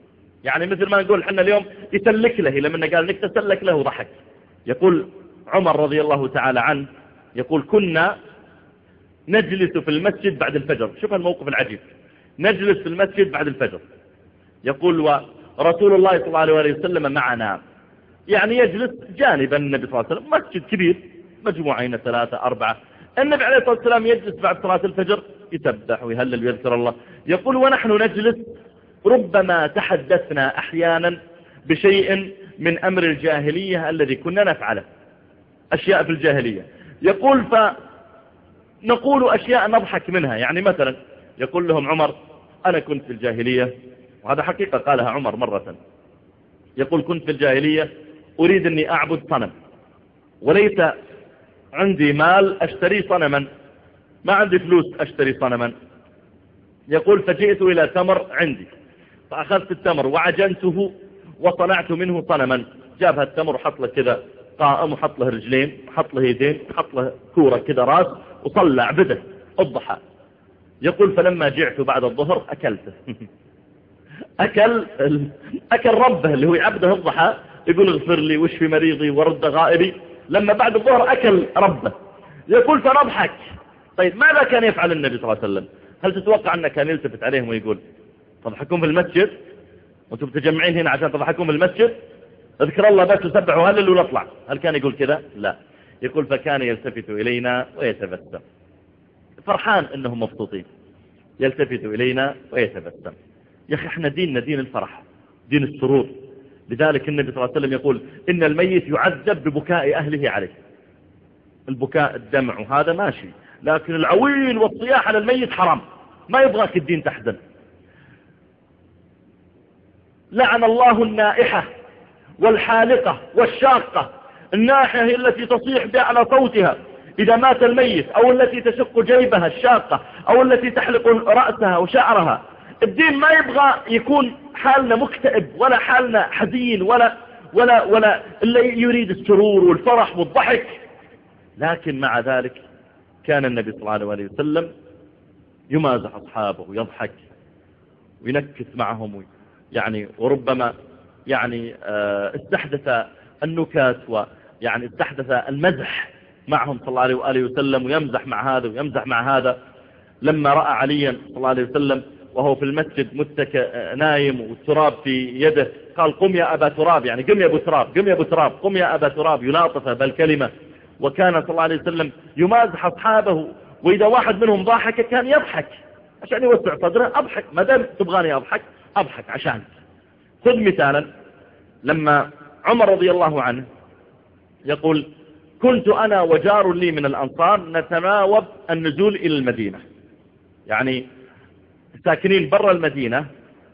يعني مثل ما نقول حنا اليوم يسلك له، لما قال لك تسلك له وضحك. يقول عمر رضي الله تعالى عنه يقول كنا نجلس في المسجد بعد الفجر. شوف الموقف العجيب، نجلس في المسجد بعد الفجر. يقول ورسول الله صلى الله عليه وسلم معنا، يعني يجلس جانبا النبي صلى الله عليه وسلم، مسجد كبير مجموعين ثلاثة أربعة، النبي عليه الصلاة والسلام يجلس بعد صلاة الفجر يسبح ويهلل ويذكر الله. يقول ونحن نجلس ربما تحدثنا أحيانا بشيء من أمر الجاهلية الذي كنا نفعله، أشياء في الجاهلية. يقول فنقول أشياء نضحك منها، يعني مثلا يقول لهم عمر أنا كنت في الجاهلية، وهذا حقيقة قالها عمر مرة، يقول كنت في الجاهلية أريد أني أعبد صنم وليس عندي مال أشتري صنما، ما عندي فلوس أشتري صنما. يقول فجئت إلى تمر عندي فأخذت التمر وعجنته وصنعت منه صنما. جابها التمر وحط له كذا قائم وحط له رجلين وحط له يدين وحط له كورة كذا راس وصلع بده الضحى. يقول فلما جعت بعد الظهر أكلته أكل أكل ربه اللي هو عبده الضحى، يقول اغفر لي واشفي مريضي ورد غائبي. لما بعد الظهر أكل ربه. يقول فنضحك. طيب ماذا كان يفعل النبي صلى الله عليه وسلم؟ هل تتوقع أنه كان يلتفت عليهم ويقول تضحكون في المسجد وانتم متجمعين هنا عشان تضحكون في المسجد، اذكر الله بس وسبح وهلل ونطلع؟ هل كان يقول كذا؟ لا. يقول فكان يلتفت إلينا ويتبسم، فرحان انهم مبسوطين، يلتفت إلينا ويتبسم. يا أخي احنا ديننا دين الفرح، دين السرور. لذلك النبي صلى الله عليه وسلم يقول إن الميت يعذب ببكاء أهله عليه. البكاء الدمع وهذا ماشي، لكن العويل والصياح على الميت حرام، ما يبغاك الدين تحزن. لعن الله النائحة والحالقة والشاقة. النائحة هي التي تصيح بأعلى صوتها إذا مات الميت، أو التي تشق جيبها الشاقة، أو التي تحلق رأسها وشعرها. الدين ما يبغى يكون حالنا مكتئب ولا حالنا حزين ولا ولا ولا اللي يريد السرور والفرح والضحك. لكن مع ذلك كان النبي صلى الله عليه وسلم يمازح أصحابه ويضحك وينكت معهم، يعني وربما يعني استحدث النكات ويعني استحدث المزح معهم صلى الله عليه وآله وسلم، ويمزح مع هذا ويمزح مع هذا. لما رأى عليا صلى الله عليه وسلم وهو في المسجد متكئ نايم والتراب في يده قال قم يا أبا تراب، يعني قم يا أبو تراب، قم يا أبو تراب، قم يا أبا تراب، يلاطفه بالكلمة. وكان صلى الله عليه وسلم يمازح أصحابه، وإذا واحد منهم ضاحك كان يضحك عشان يوسع صدره. أضحك ما دام تبغاني أضحك أضحك عشان. خذ مثالا، لما عمر رضي الله عنه يقول كنت أنا وجار لي من الأنصار نتناوب النزول إلى المدينة، يعني ساكنين برا المدينة.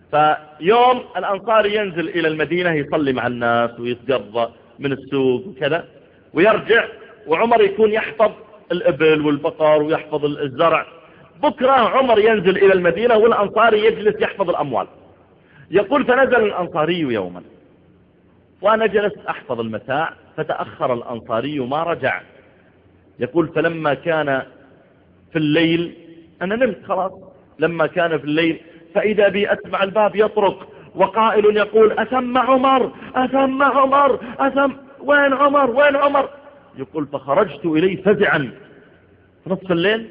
فيوم الأنصاري ينزل إلى المدينة يصلي مع الناس ويتقضى من السوق وكذا ويرجع، وعمر يكون يحفظ الإبل والبقر ويحفظ الزرع. بكرة عمر ينزل إلى المدينة والأنصاري يجلس يحفظ الأموال. يقول فنزل الأنصاري يوما وأنا جلست أحفظ المتاع، فتأخر الأنصاري ما رجع. يقول فلما كان في الليل أنا نمت خلاص، لما كان في الليل فإذا بي أسمع الباب يطرق وقائل يقول أثم عمر أثم عمر أثم، وين عمر وين عمر؟ يقول فخرجت إليه فزعا في نصف الليل.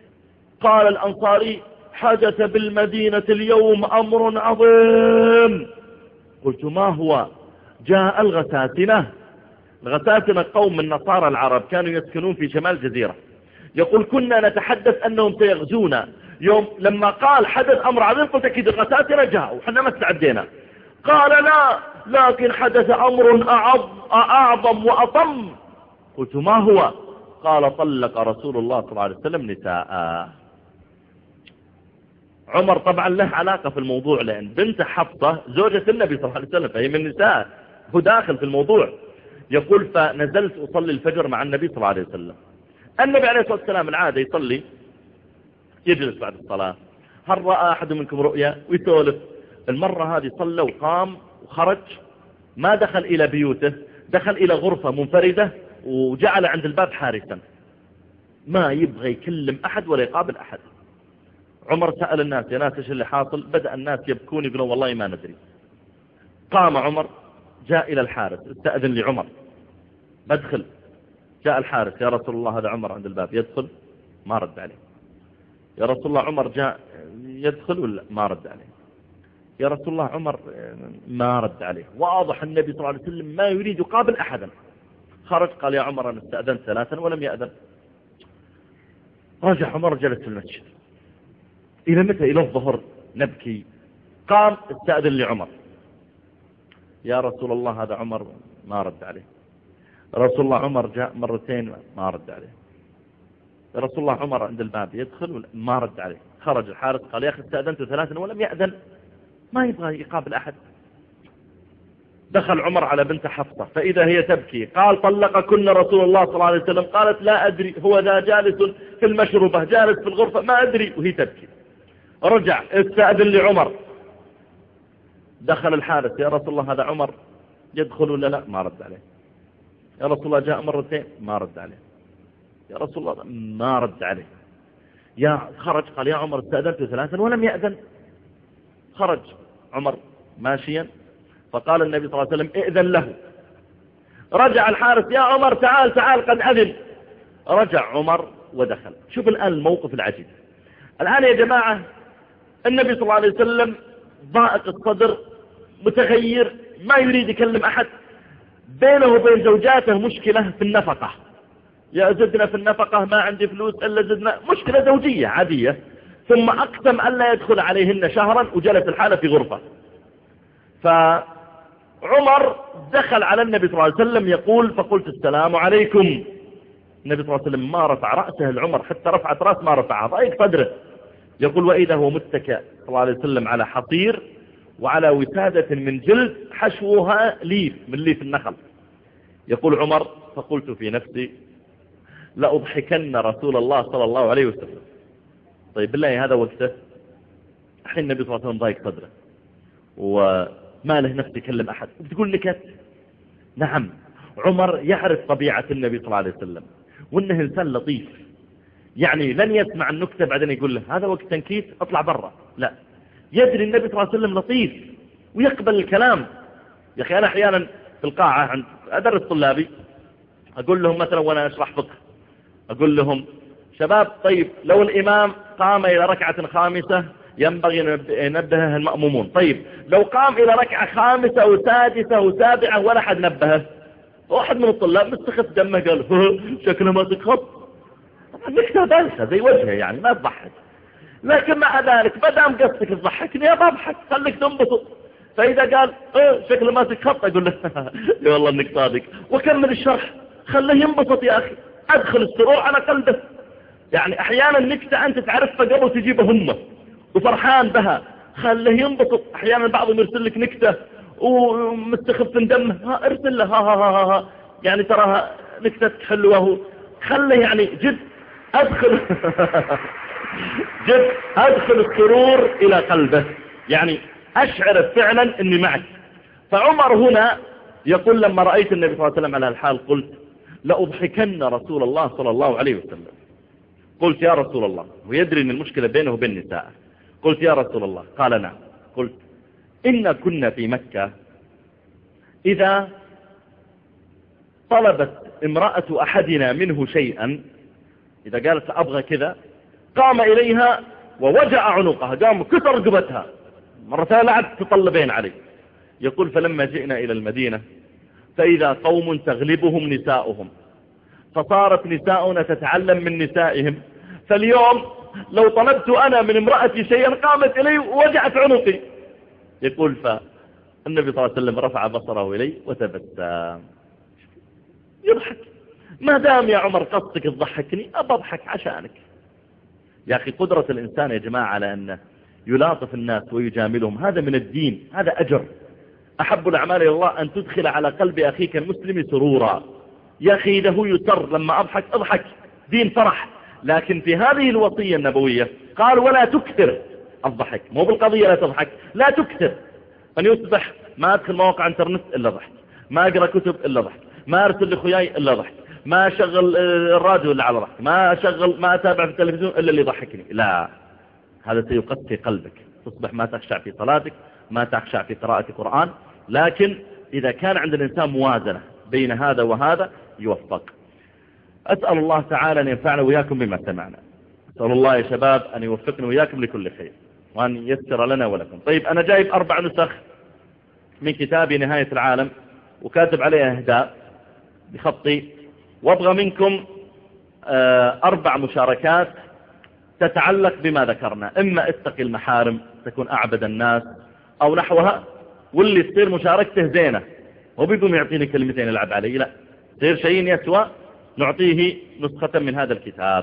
قال الأنصاري حدث بالمدينة اليوم أمر عظيم. قلت ما هو؟ جاء الغساسنة. الغساسنة قوم من نصارى العرب كانوا يسكنون في شمال الجزيرة. يقول كنا نتحدث أنهم سيغزونا. يوم لما قال حدث أمر عظيم قلت أكيد الغساسنة جاءوا وحنا ما استعدينا. قال لا، لكن حدث أمر أعظم وأطم. قلت ما هو؟ قال طلق رسول الله صلى الله عليه وسلم نساء. عمر طبعا له علاقة في الموضوع، لأن بنت حفصة زوجة النبي صلى الله عليه وسلم فهي من النساء، هو داخل في الموضوع. يقول فنزلت أصلي الفجر مع النبي صلى الله عليه وسلم. النبي عليه الصلاة والسلام العادة يصلي يجلس بعد الصلاة، هل رأى أحد منكم رؤيا ويسولف. المرة هذه صلى وقام وخرج، ما دخل إلى بيوته، دخل إلى غرفة منفردة وجعل عند الباب حارسا، ما يبغى يكلم أحد ولا يقابل أحد. عمر سأل الناس يا ناس ايش اللي حاصل؟ بدأ الناس يبكون يقولون والله ما ندري. قام عمر جاء إلى الحارس استأذن لعمر بدخل. جاء الحارس: يا رسول الله هذا عمر عند الباب يدخل؟ ما رد عليه. يا رسول الله عمر جاء يدخل ولا؟ ما رد عليه. يا رسول الله عمر ما رد عليه. واضح النبي صلى الله عليه وسلم ما يريد يقابل أحدا. خرج قال: يا عمر أنا استأذنت ثلاثا ولم يأذن. رجع عمر جلس في المسجد. إلى متى؟ إلى الظهر نبكي. قام استأذن لعمر: يا رسول الله هذا عمر ما رد عليه. رسول الله عمر جاء مرتين ما رد عليه. يا رسول الله عمر عند الباب يدخل ما رد عليه. خرج الحارس قال: يا أخي استأذنت ثلاثا ولم يأذن، ما يبغى يقابل أحد. دخل عمر على بنت حفصة فإذا هي تبكي. قال: طلقكن رسول الله صلى الله عليه وسلم؟ قالت: لا أدري، هو ذا جالس في المشروبة جالس في الغرفة ما أدري، وهي تبكي. رجع استأذن لعمر. دخل الحارس: يا رسول الله هذا عمر يدخل ولا لا؟ ما رد عليه. يا رسول الله جاء مرتين ما رد عليه. يا رسول الله ما رد عليه. يا خرج قال: يا عمر استأذنت ثلاثا ولم يأذن. خرج عمر ماشيا فقال النبي صلى الله عليه وسلم: ائذن له. رجع الحارس: يا عمر تعال تعال قد أذن. رجع عمر ودخل. شوف الآن الموقف العجيب. الآن يا جماعة النبي صلى الله عليه وسلم ضائق الصدر متغير ما يريد يكلم أحد. بينه وبين زوجاته مشكلة في النفقة، يا زدنا في النفقة ما عندي فلوس إلا زدنا، مشكلة زوجية عادية. ثم أقسم أن لا يدخل عليهن شهرا وجلس الحالة في غرفة. فعمر دخل على النبي صلى الله عليه وسلم يقول: فقلت السلام عليكم. النبي صلى الله عليه وسلم ما رفع رأسه لعمر حتى رفعت رأس ما رفعها، ضايق صدره. يقول: وإذا هو متكئ صلى الله عليه وسلم على حصير وعلى وسادة من جلد حشوها ليف من ليف النخل. يقول عمر: فقلت في نفسي لأضحكن رسول الله صلى الله عليه وسلم. طيب بالله هذا وقته؟ الحين النبي صلى الله عليه وسلم ضايق صدره وما له نفس يكلم أحد وبتقول نكت. نعم عمر يعرف طبيعة النبي صلى الله عليه وسلم وإنه إنسان لطيف، يعني لن يسمع النكتة بعدين يقول له هذا وقت تنكيت اطلع برا، لا، يدري النبي صلى الله عليه وسلم لطيف ويقبل الكلام. يا أخي أنا أحيانا في القاعة عند أدرس طلابي أقول لهم مثلا وأنا أشرح فقه أقول لهم: شباب طيب لو الإمام قام إلى ركعة خامسة ينبغي ينبهه المأمومون، طيب لو قام إلى ركعة خامسة وسادسة وسابعة ولا حد نبهه، واحد من الطلاب مستخف دمه قال: شكله ما تخط. طبعا نكتة بلسة زي وجهه يعني ما تضحك، لكن مع ذلك بدام قصتك تضحكني أبى أضحك خليك تنبسط. فإذا قال اه شكله ما تخط أقول له يا والله انك صادق، وكمل الشرح خليه ينبسط يا أخي، أدخل السرور على قلبه. يعني أحيانا نكتة أنت تعرفها قبل تجيبها همه وفرحان بها، خليه ينبسط. أحيانا بعضهم يرسل لك نكتة ومستخف من دمه، ها ارسل له ها ها ها ها يعني تراها نكتة حلوة، خليه يعني جد أدخل جد أدخل السرور إلى قلبه، يعني أشعر فعلا أني معك. فعمر هنا يقول: لما رأيت النبي صلى الله عليه وسلم على الحال قلت لأضحكن رسول الله صلى الله عليه وسلم. قلت: يا رسول الله، ويدري أن المشكلة بينه وبين نساءه. قلت: يا رسول الله. قال: نعم. قلت: إن كنا في مكة إذا طلبت امرأة أحدنا منه شيئا، إذا قالت أبغى كذا، قام إليها ووجع عنقها، قام كسر رقبتها، مرة ثانية لعب تطلبين عليه. يقول: فلما جئنا إلى المدينة فإذا قوم تغلبهم نساؤهم، فصارت نساؤنا تتعلم من نسائهم، فاليوم لو طلبت أنا من امرأتي شيئا قامت إلي ووجعت عنقي. يقول: فالنبي صلى الله عليه وسلم رفع بصره إلي وتبسم يضحك. ما دام يا عمر قصدك تضحكني أبى أضحك عشانك. يا أخي قدرة الإنسان يا جماعة على أنه يلاطف الناس ويجاملهم هذا من الدين، هذا أجر. أحب الأعمال إلى الله أن تدخل على قلب أخيك المسلم سرورا. يا أخي إذا هو يسر لما أضحك أضحك، دين فرح. لكن في هذه الوصية النبوية قال: ولا تكثر الضحك، مو بالقضية لا تضحك، لا تكثر. أن يصبح ما أدخل مواقع انترنت إلا ضحك، ما أقرأ كتب إلا ضحك، ما أرسل لأخوياي إلا ضحك، ما أشغل الراديو إلا على ضحك، ما أشغل ما أتابع في التلفزيون إلا اللي يضحكني. لا، هذا سيقسي قلبك، تصبح ما تخشع في صلاتك، ما تخشع في قراءة القرآن. لكن إذا كان عند الإنسان موازنة بين هذا وهذا يوفق. أسأل الله تعالى أن ينفعنا وإياكم بما سمعنا. أسأل الله يا شباب أن يوفقنا وإياكم لكل خير وأن يسر لنا ولكم. طيب أنا جايب أربع نسخ من كتابي نهاية العالم وكاتب عليها أهداء بخطي، وأبغى منكم أربع مشاركات تتعلق بما ذكرنا، إما اتقي المحارم تكون أعبد الناس أو نحوها، واللي تصير مشاركته زينة هو بيقوم يعطيني كلمتين يلعب علي، لا تصير شيء يسوى نعطيه نسخة من هذا الكتاب.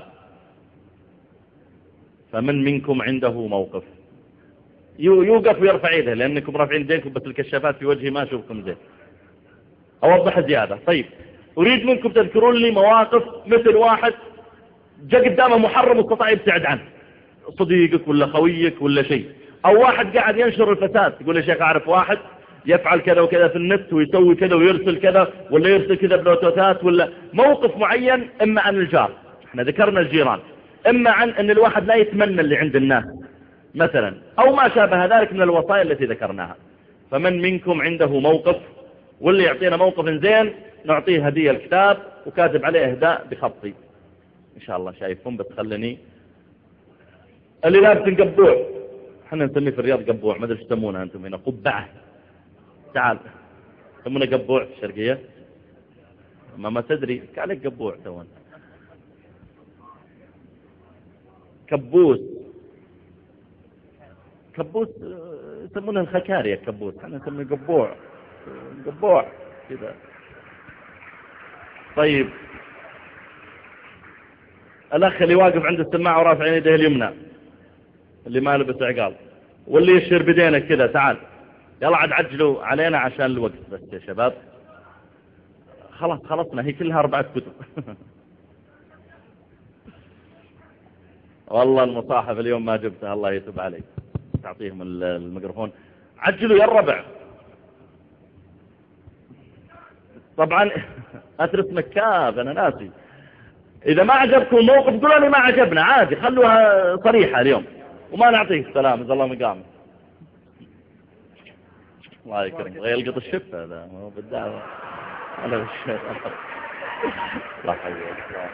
فمن منكم عنده موقف يوقف ويرفع يده، لأنكم رافعين يدينكم بس الكشافات في وجهي ما أشوفكم زين، أوضح زيادة. طيب أريد منكم تذكرون لي مواقف مثل واحد جاء قدامه محرم واستطاع يبتعد عنه، صديقك ولا خويك ولا شيء، أو واحد قاعد ينشر الفساد تقول يا شيخ أعرف واحد يفعل كذا وكذا في النت ويسوي كذا ويرسل كذا ولا يرسل كذا بلوتوتات، ولا موقف معين إما عن الجار، احنا ذكرنا الجيران، إما عن أن الواحد لا يتمنى اللي عند الناس مثلا، أو ما شابه ذلك من الوصايا التي ذكرناها. فمن منكم عنده موقف، واللي يعطينا موقف زين نعطيه هدية الكتاب وكاتب عليه إهداء بخطي إن شاء الله. شايفهم بس خلني اللي لابس قبوع، احنا نسميه في الرياض قبوع، ما ادري ايش تسمونه انتم هنا، قبعة، تعال يسمونه قبوع في الشرقية، ما ما تدري عليك قبوع توان، كبوس كبوس يسمونه الخكارية كبوس، احنا نسميه قبوع قبوع كذا. طيب الأخ اللي واقف عند السماعة ورافع يده اليمنى اللي ما لبس عقال، واللي يشير بدينك كذا، تعال يلا عاد عجلوا علينا عشان الوقت بس يا شباب، خلاص خلصنا، هي كلها أربعة كتب. والله المصاحف اليوم ما جبتها، الله يتوب عليك، تعطيهم الميكروفون، عجلوا يا الربع. طبعا أترس مكاب أنا ناسي، إذا ما عجبكم الموقف قولوا لي ما عجبنا عادي، خلوها صريحة اليوم وما نعطيك السلام إذا الله مقامك. الله يكرمك، غير يلقط الشفة هذا ما هو بالدعوة أنا بالشيء. الله يحييك.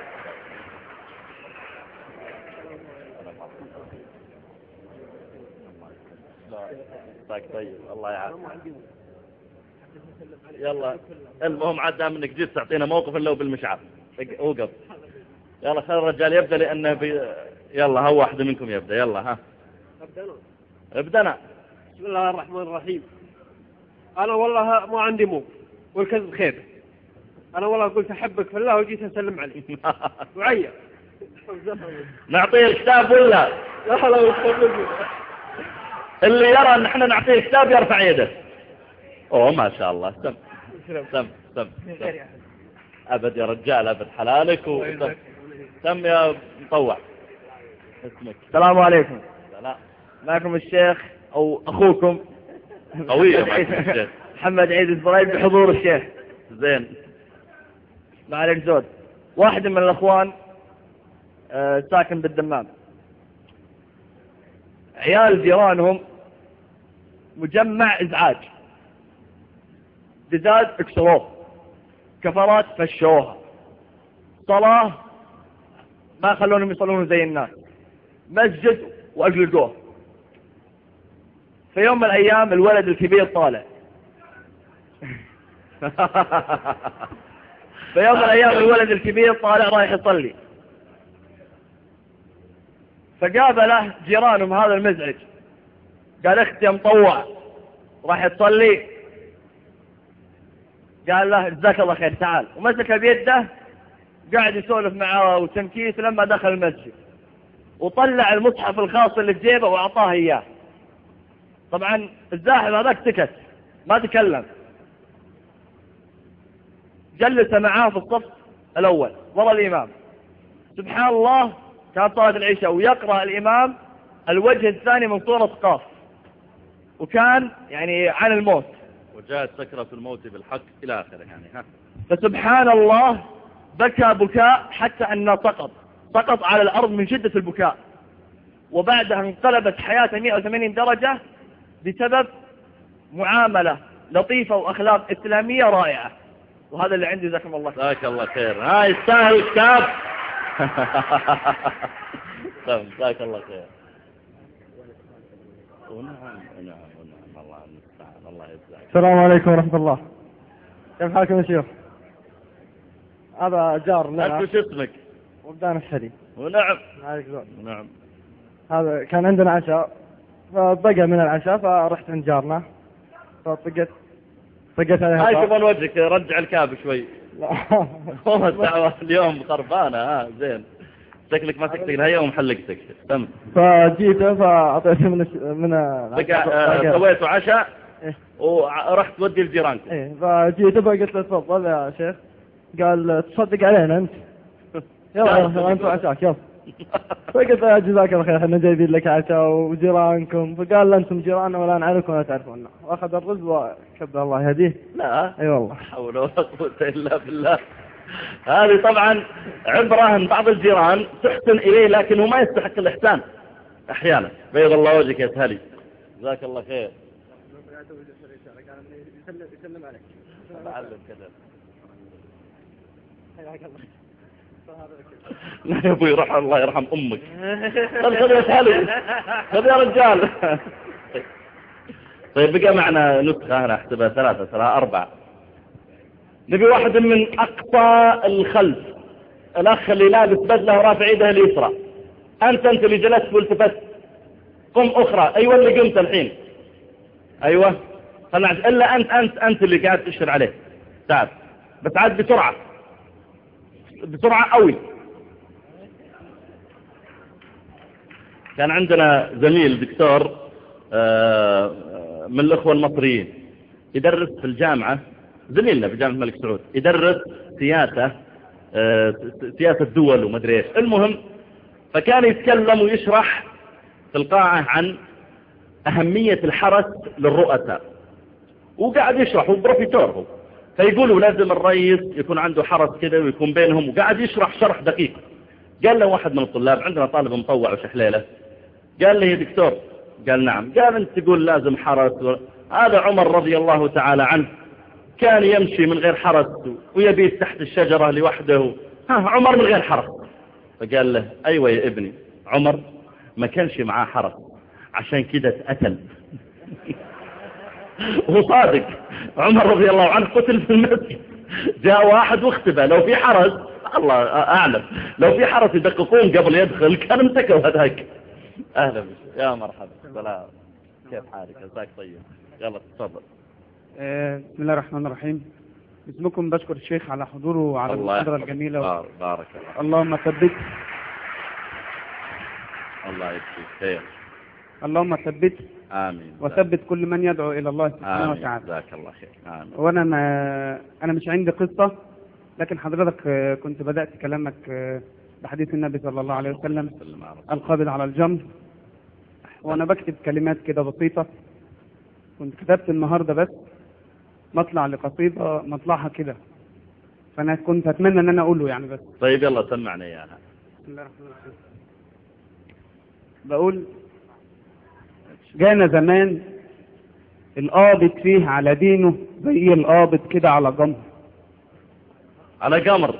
طيب الله يعافيك. يلا المهم عاد منك جيت تعطينا موقف الا بالمشعر، اوقف يلا خلي الرجال يبدا لانه بي... يلا هو واحد منكم يبدا، يلا ها ابدنا ابدنا. بسم الله الرحمن الرحيم. انا والله ما عندي موقف والكذب خير، انا والله قلت احبك في الله وجيت اسلم عليك وعيا. نعطيه الكتاب ولا لا لا اللي يرى ان احنا نعطيه كتاب يرفع يده. اوه ما شاء الله، سم سم سم ابد يا رجال، ابد حلالك وسم سم يا مطوع. اسمك؟ السلام عليكم. سلام. معكم الشيخ او اخوكم قوية معكم الشيخ محمد عيد الفرايد بحضور الشيخ. زين ما عليك زود. واحد من الاخوان آه ساكن بالدمام، عيال جيرانهم مجمع ازعاج، دزاز اكسروه، كفرات فشوها، صلاة ما خلونهم يصلون زي الناس، مسجد واجلقوه. في يوم من الايام الولد الكبير طالع في يوم من الايام الولد الكبير طالع رايح يصلي، فقابله جيرانهم هذا المزعج، قال اختي مطوع راح تصلي؟ قال له جزاك الله خير تعال، ومسك بيده قاعد يسولف معه وتنكيس. لما دخل المسجد وطلع المصحف الخاص اللي في جيبه واعطاه اياه. طبعا الزاحف هذاك سكت ما تكلم، جلس معاه في الصف الاول ورا الامام. سبحان الله كانت صلاة العشاء ويقرأ الامام الوجه الثاني من سورة قاف، وكان يعني عن الموت، وجاءت سكرة الموت بالحق الى اخره يعني ها. فسبحان الله بكى بكاء حتى انه سقط سقط على الارض من شدة البكاء، وبعدها انقلبت حياته مئة وثمانين درجة بسبب معاملة لطيفة وأخلاق إسلامية رائعة، وهذا اللي عندي. جزاكم الله خير. جزاك الله خير. هاي يستاهل كتاب. جزاك الله خير. ونعم ونعم ونعم الله المستعان. الله يجزاك. السلام عليكم ورحمة الله. كيف حالكم يا شيخ؟ هذا جارنا. أنت شو اسمك؟ وبدان الشري. ونعم. عليك زول. نعم. هذا كان عندنا عشاء، فبقى من العشاء فرحت عند جارنا، فطقت طقت عليها. هاي شوفون وجهك، رجع الكاب شوي. لا والله الدعوة اليوم خربانة. ها زين، شكلك ما تكتك لها يوم حلقتك. تم. فجيته فأعطيته من الش... من بقى سويتوا عشاء إيه؟ ورحت تودي لجيرانك. ايه، فجيته فقلت له تفضل يا شيخ، قال تصدق علينا انت. يلا يلا انتوا عشاك يلا. فقلت له جزاك الله خير، احنا جايبين لك عشاء وجيرانكم. فقال لا انتم جيراننا ولا نعرفكم ولا تعرفونا، واخذ الرز وكبر الله يهديه. لا اي والله. لا حول ولا قوة الا بالله. هذه طبعا عبرة ان بعض الجيران تحسن اليه لكنه ما يستحق الاحسان احيانا. بيض الله وجهك يا سهلي. جزاك الله خير. يسلم عليك. تعلم كذا. لا يا ابوي روح، الله يرحم امك. خذ خذ يا سهلي، خذ يا رجال. طيب بقى معنا نسخة، انا احسبها ثلاثة ترى أربعة. نبي واحد من اقصى الخلف، الاخ اللي لابس بدله ورافع ايده اليسرى. انت انت اللي جلست والتفت، قم اخرى. ايوه اللي قمت الحين. ايوه خلنا الا انت انت انت اللي قاعد تشر عليه. تعال بس عاد بسرعة بسرعة قوي. كان عندنا زميل دكتور من الأخوة المصريين يدرس في الجامعة، زميلنا في جامعة الملك سعود، يدرس سياسة سياسة دول وما ادري ايش. المهم فكان يتكلم ويشرح في القاعة عن أهمية الحرس للرؤساء، وقاعد يشرح وبروفيسور هو، فيقولوا لازم الرئيس يكون عنده حرس كذا ويكون بينهم، وقاعد يشرح شرح دقيق. قال له واحد من الطلاب، عندنا طالب مطوع وشحليله، قال له يا دكتور، قال نعم. قال انت تقول لازم حرس و... هذا عمر رضي الله تعالى عنه كان يمشي من غير حرس ويبيت تحت الشجرة لوحده. ها عمر من غير حرس. فقال له ايوه يا ابني، عمر ما كانش معاه حرس عشان كده اتقتل. هو صادق. عمر رضي الله عنه قتل في المسجد، جاء واحد واختبى. لو في حرس الله اعلم، لو في حرس يدققون قبل يدخل كان امسكوا هذاك. اهلا بك يا مرحبا. سلام، كيف حالك؟ عساك طيب. يلا تفضل. بسم الله الرحمن الرحيم. باسمكم بشكر الشيخ على حضوره وعلى المحاضرة الجميلة. بارك, بارك الله. اللهم ثبت. الله يجزيك خير. اللهم ثبت. آمين. وثبت كل من يدعو إلى الله سبحانه وتعالى. جزاك الله خير. آمين. وأنا ما أنا مش عندي قصة، لكن حضرتك كنت بدأت كلامك بحديث النبي صلى الله عليه وسلم القابض على الجمر، وأنا بكتب كلمات كده بسيطة. كنت كتبت النهاردة بس مطلع لقصيدة مطلعها كده، فأنا كنت أتمنى أن أنا أقوله يعني بس. طيب يلا سمعنا إياها. بسم الله الرحمن الرحيم. بقول جانا زمان القابض فيه على دينه زي القابض كده على جمر. على جمر.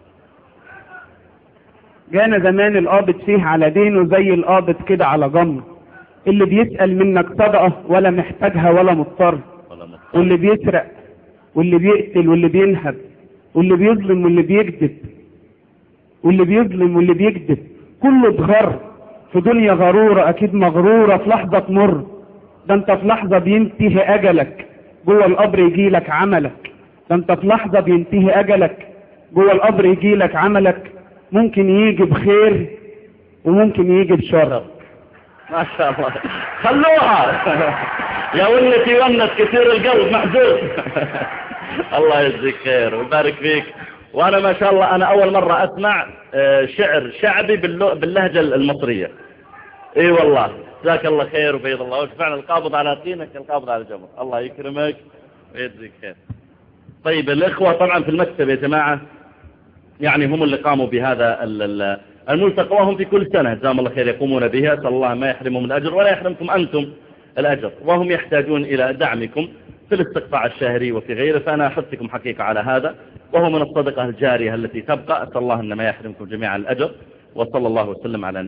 جانا زمان القابض فيه على دينه زي القابض كده على جمر، اللي بيسأل منك صدقة ولا محتاجها ولا مضطر، واللي بيسرق واللي بيقتل واللي بينهب واللي بيظلم واللي بيكذب واللي بيظلم واللي بيكذب كله اتغر في دنيا غرورة، اكيد مغرورة في لحظة تمر. ده انت في لحظة بينتهي اجلك جوه القبر يجيلك عملك. ده انت في لحظة بينتهي اجلك جوه القبر يجيلك عملك. ممكن يجي بخير وممكن يجي بشر. ما شاء الله، خلوها يا ولتي ونت كثير القلب محزون. الله يجزيك خير ويبارك فيك. وانا ما شاء الله انا اول مرة اسمع شعر شعبي باللهجة المصرية. اي والله جزاك الله خير وبيض الله وجهك. فعلا القابض على دينك القابض على الجمر. الله يكرمك ويجزيك خير. طيب الاخوة طبعا في المكتب يا جماعة يعني هم اللي قاموا بهذا الملتقى، وهم في كل سنة جزاهم الله خير يقومون بها. أسأل الله ما يحرمهم الأجر ولا يحرمكم أنتم الأجر، وهم يحتاجون إلى دعمكم في الاستقطاع الشهري وفي غيره، فأنا أحثكم حقيقة على هذا، وهو من الصدقة الجارية التي تبقى. أسأل الله أن ما يحرمكم جميعا الأجر، وصلى الله وسلم على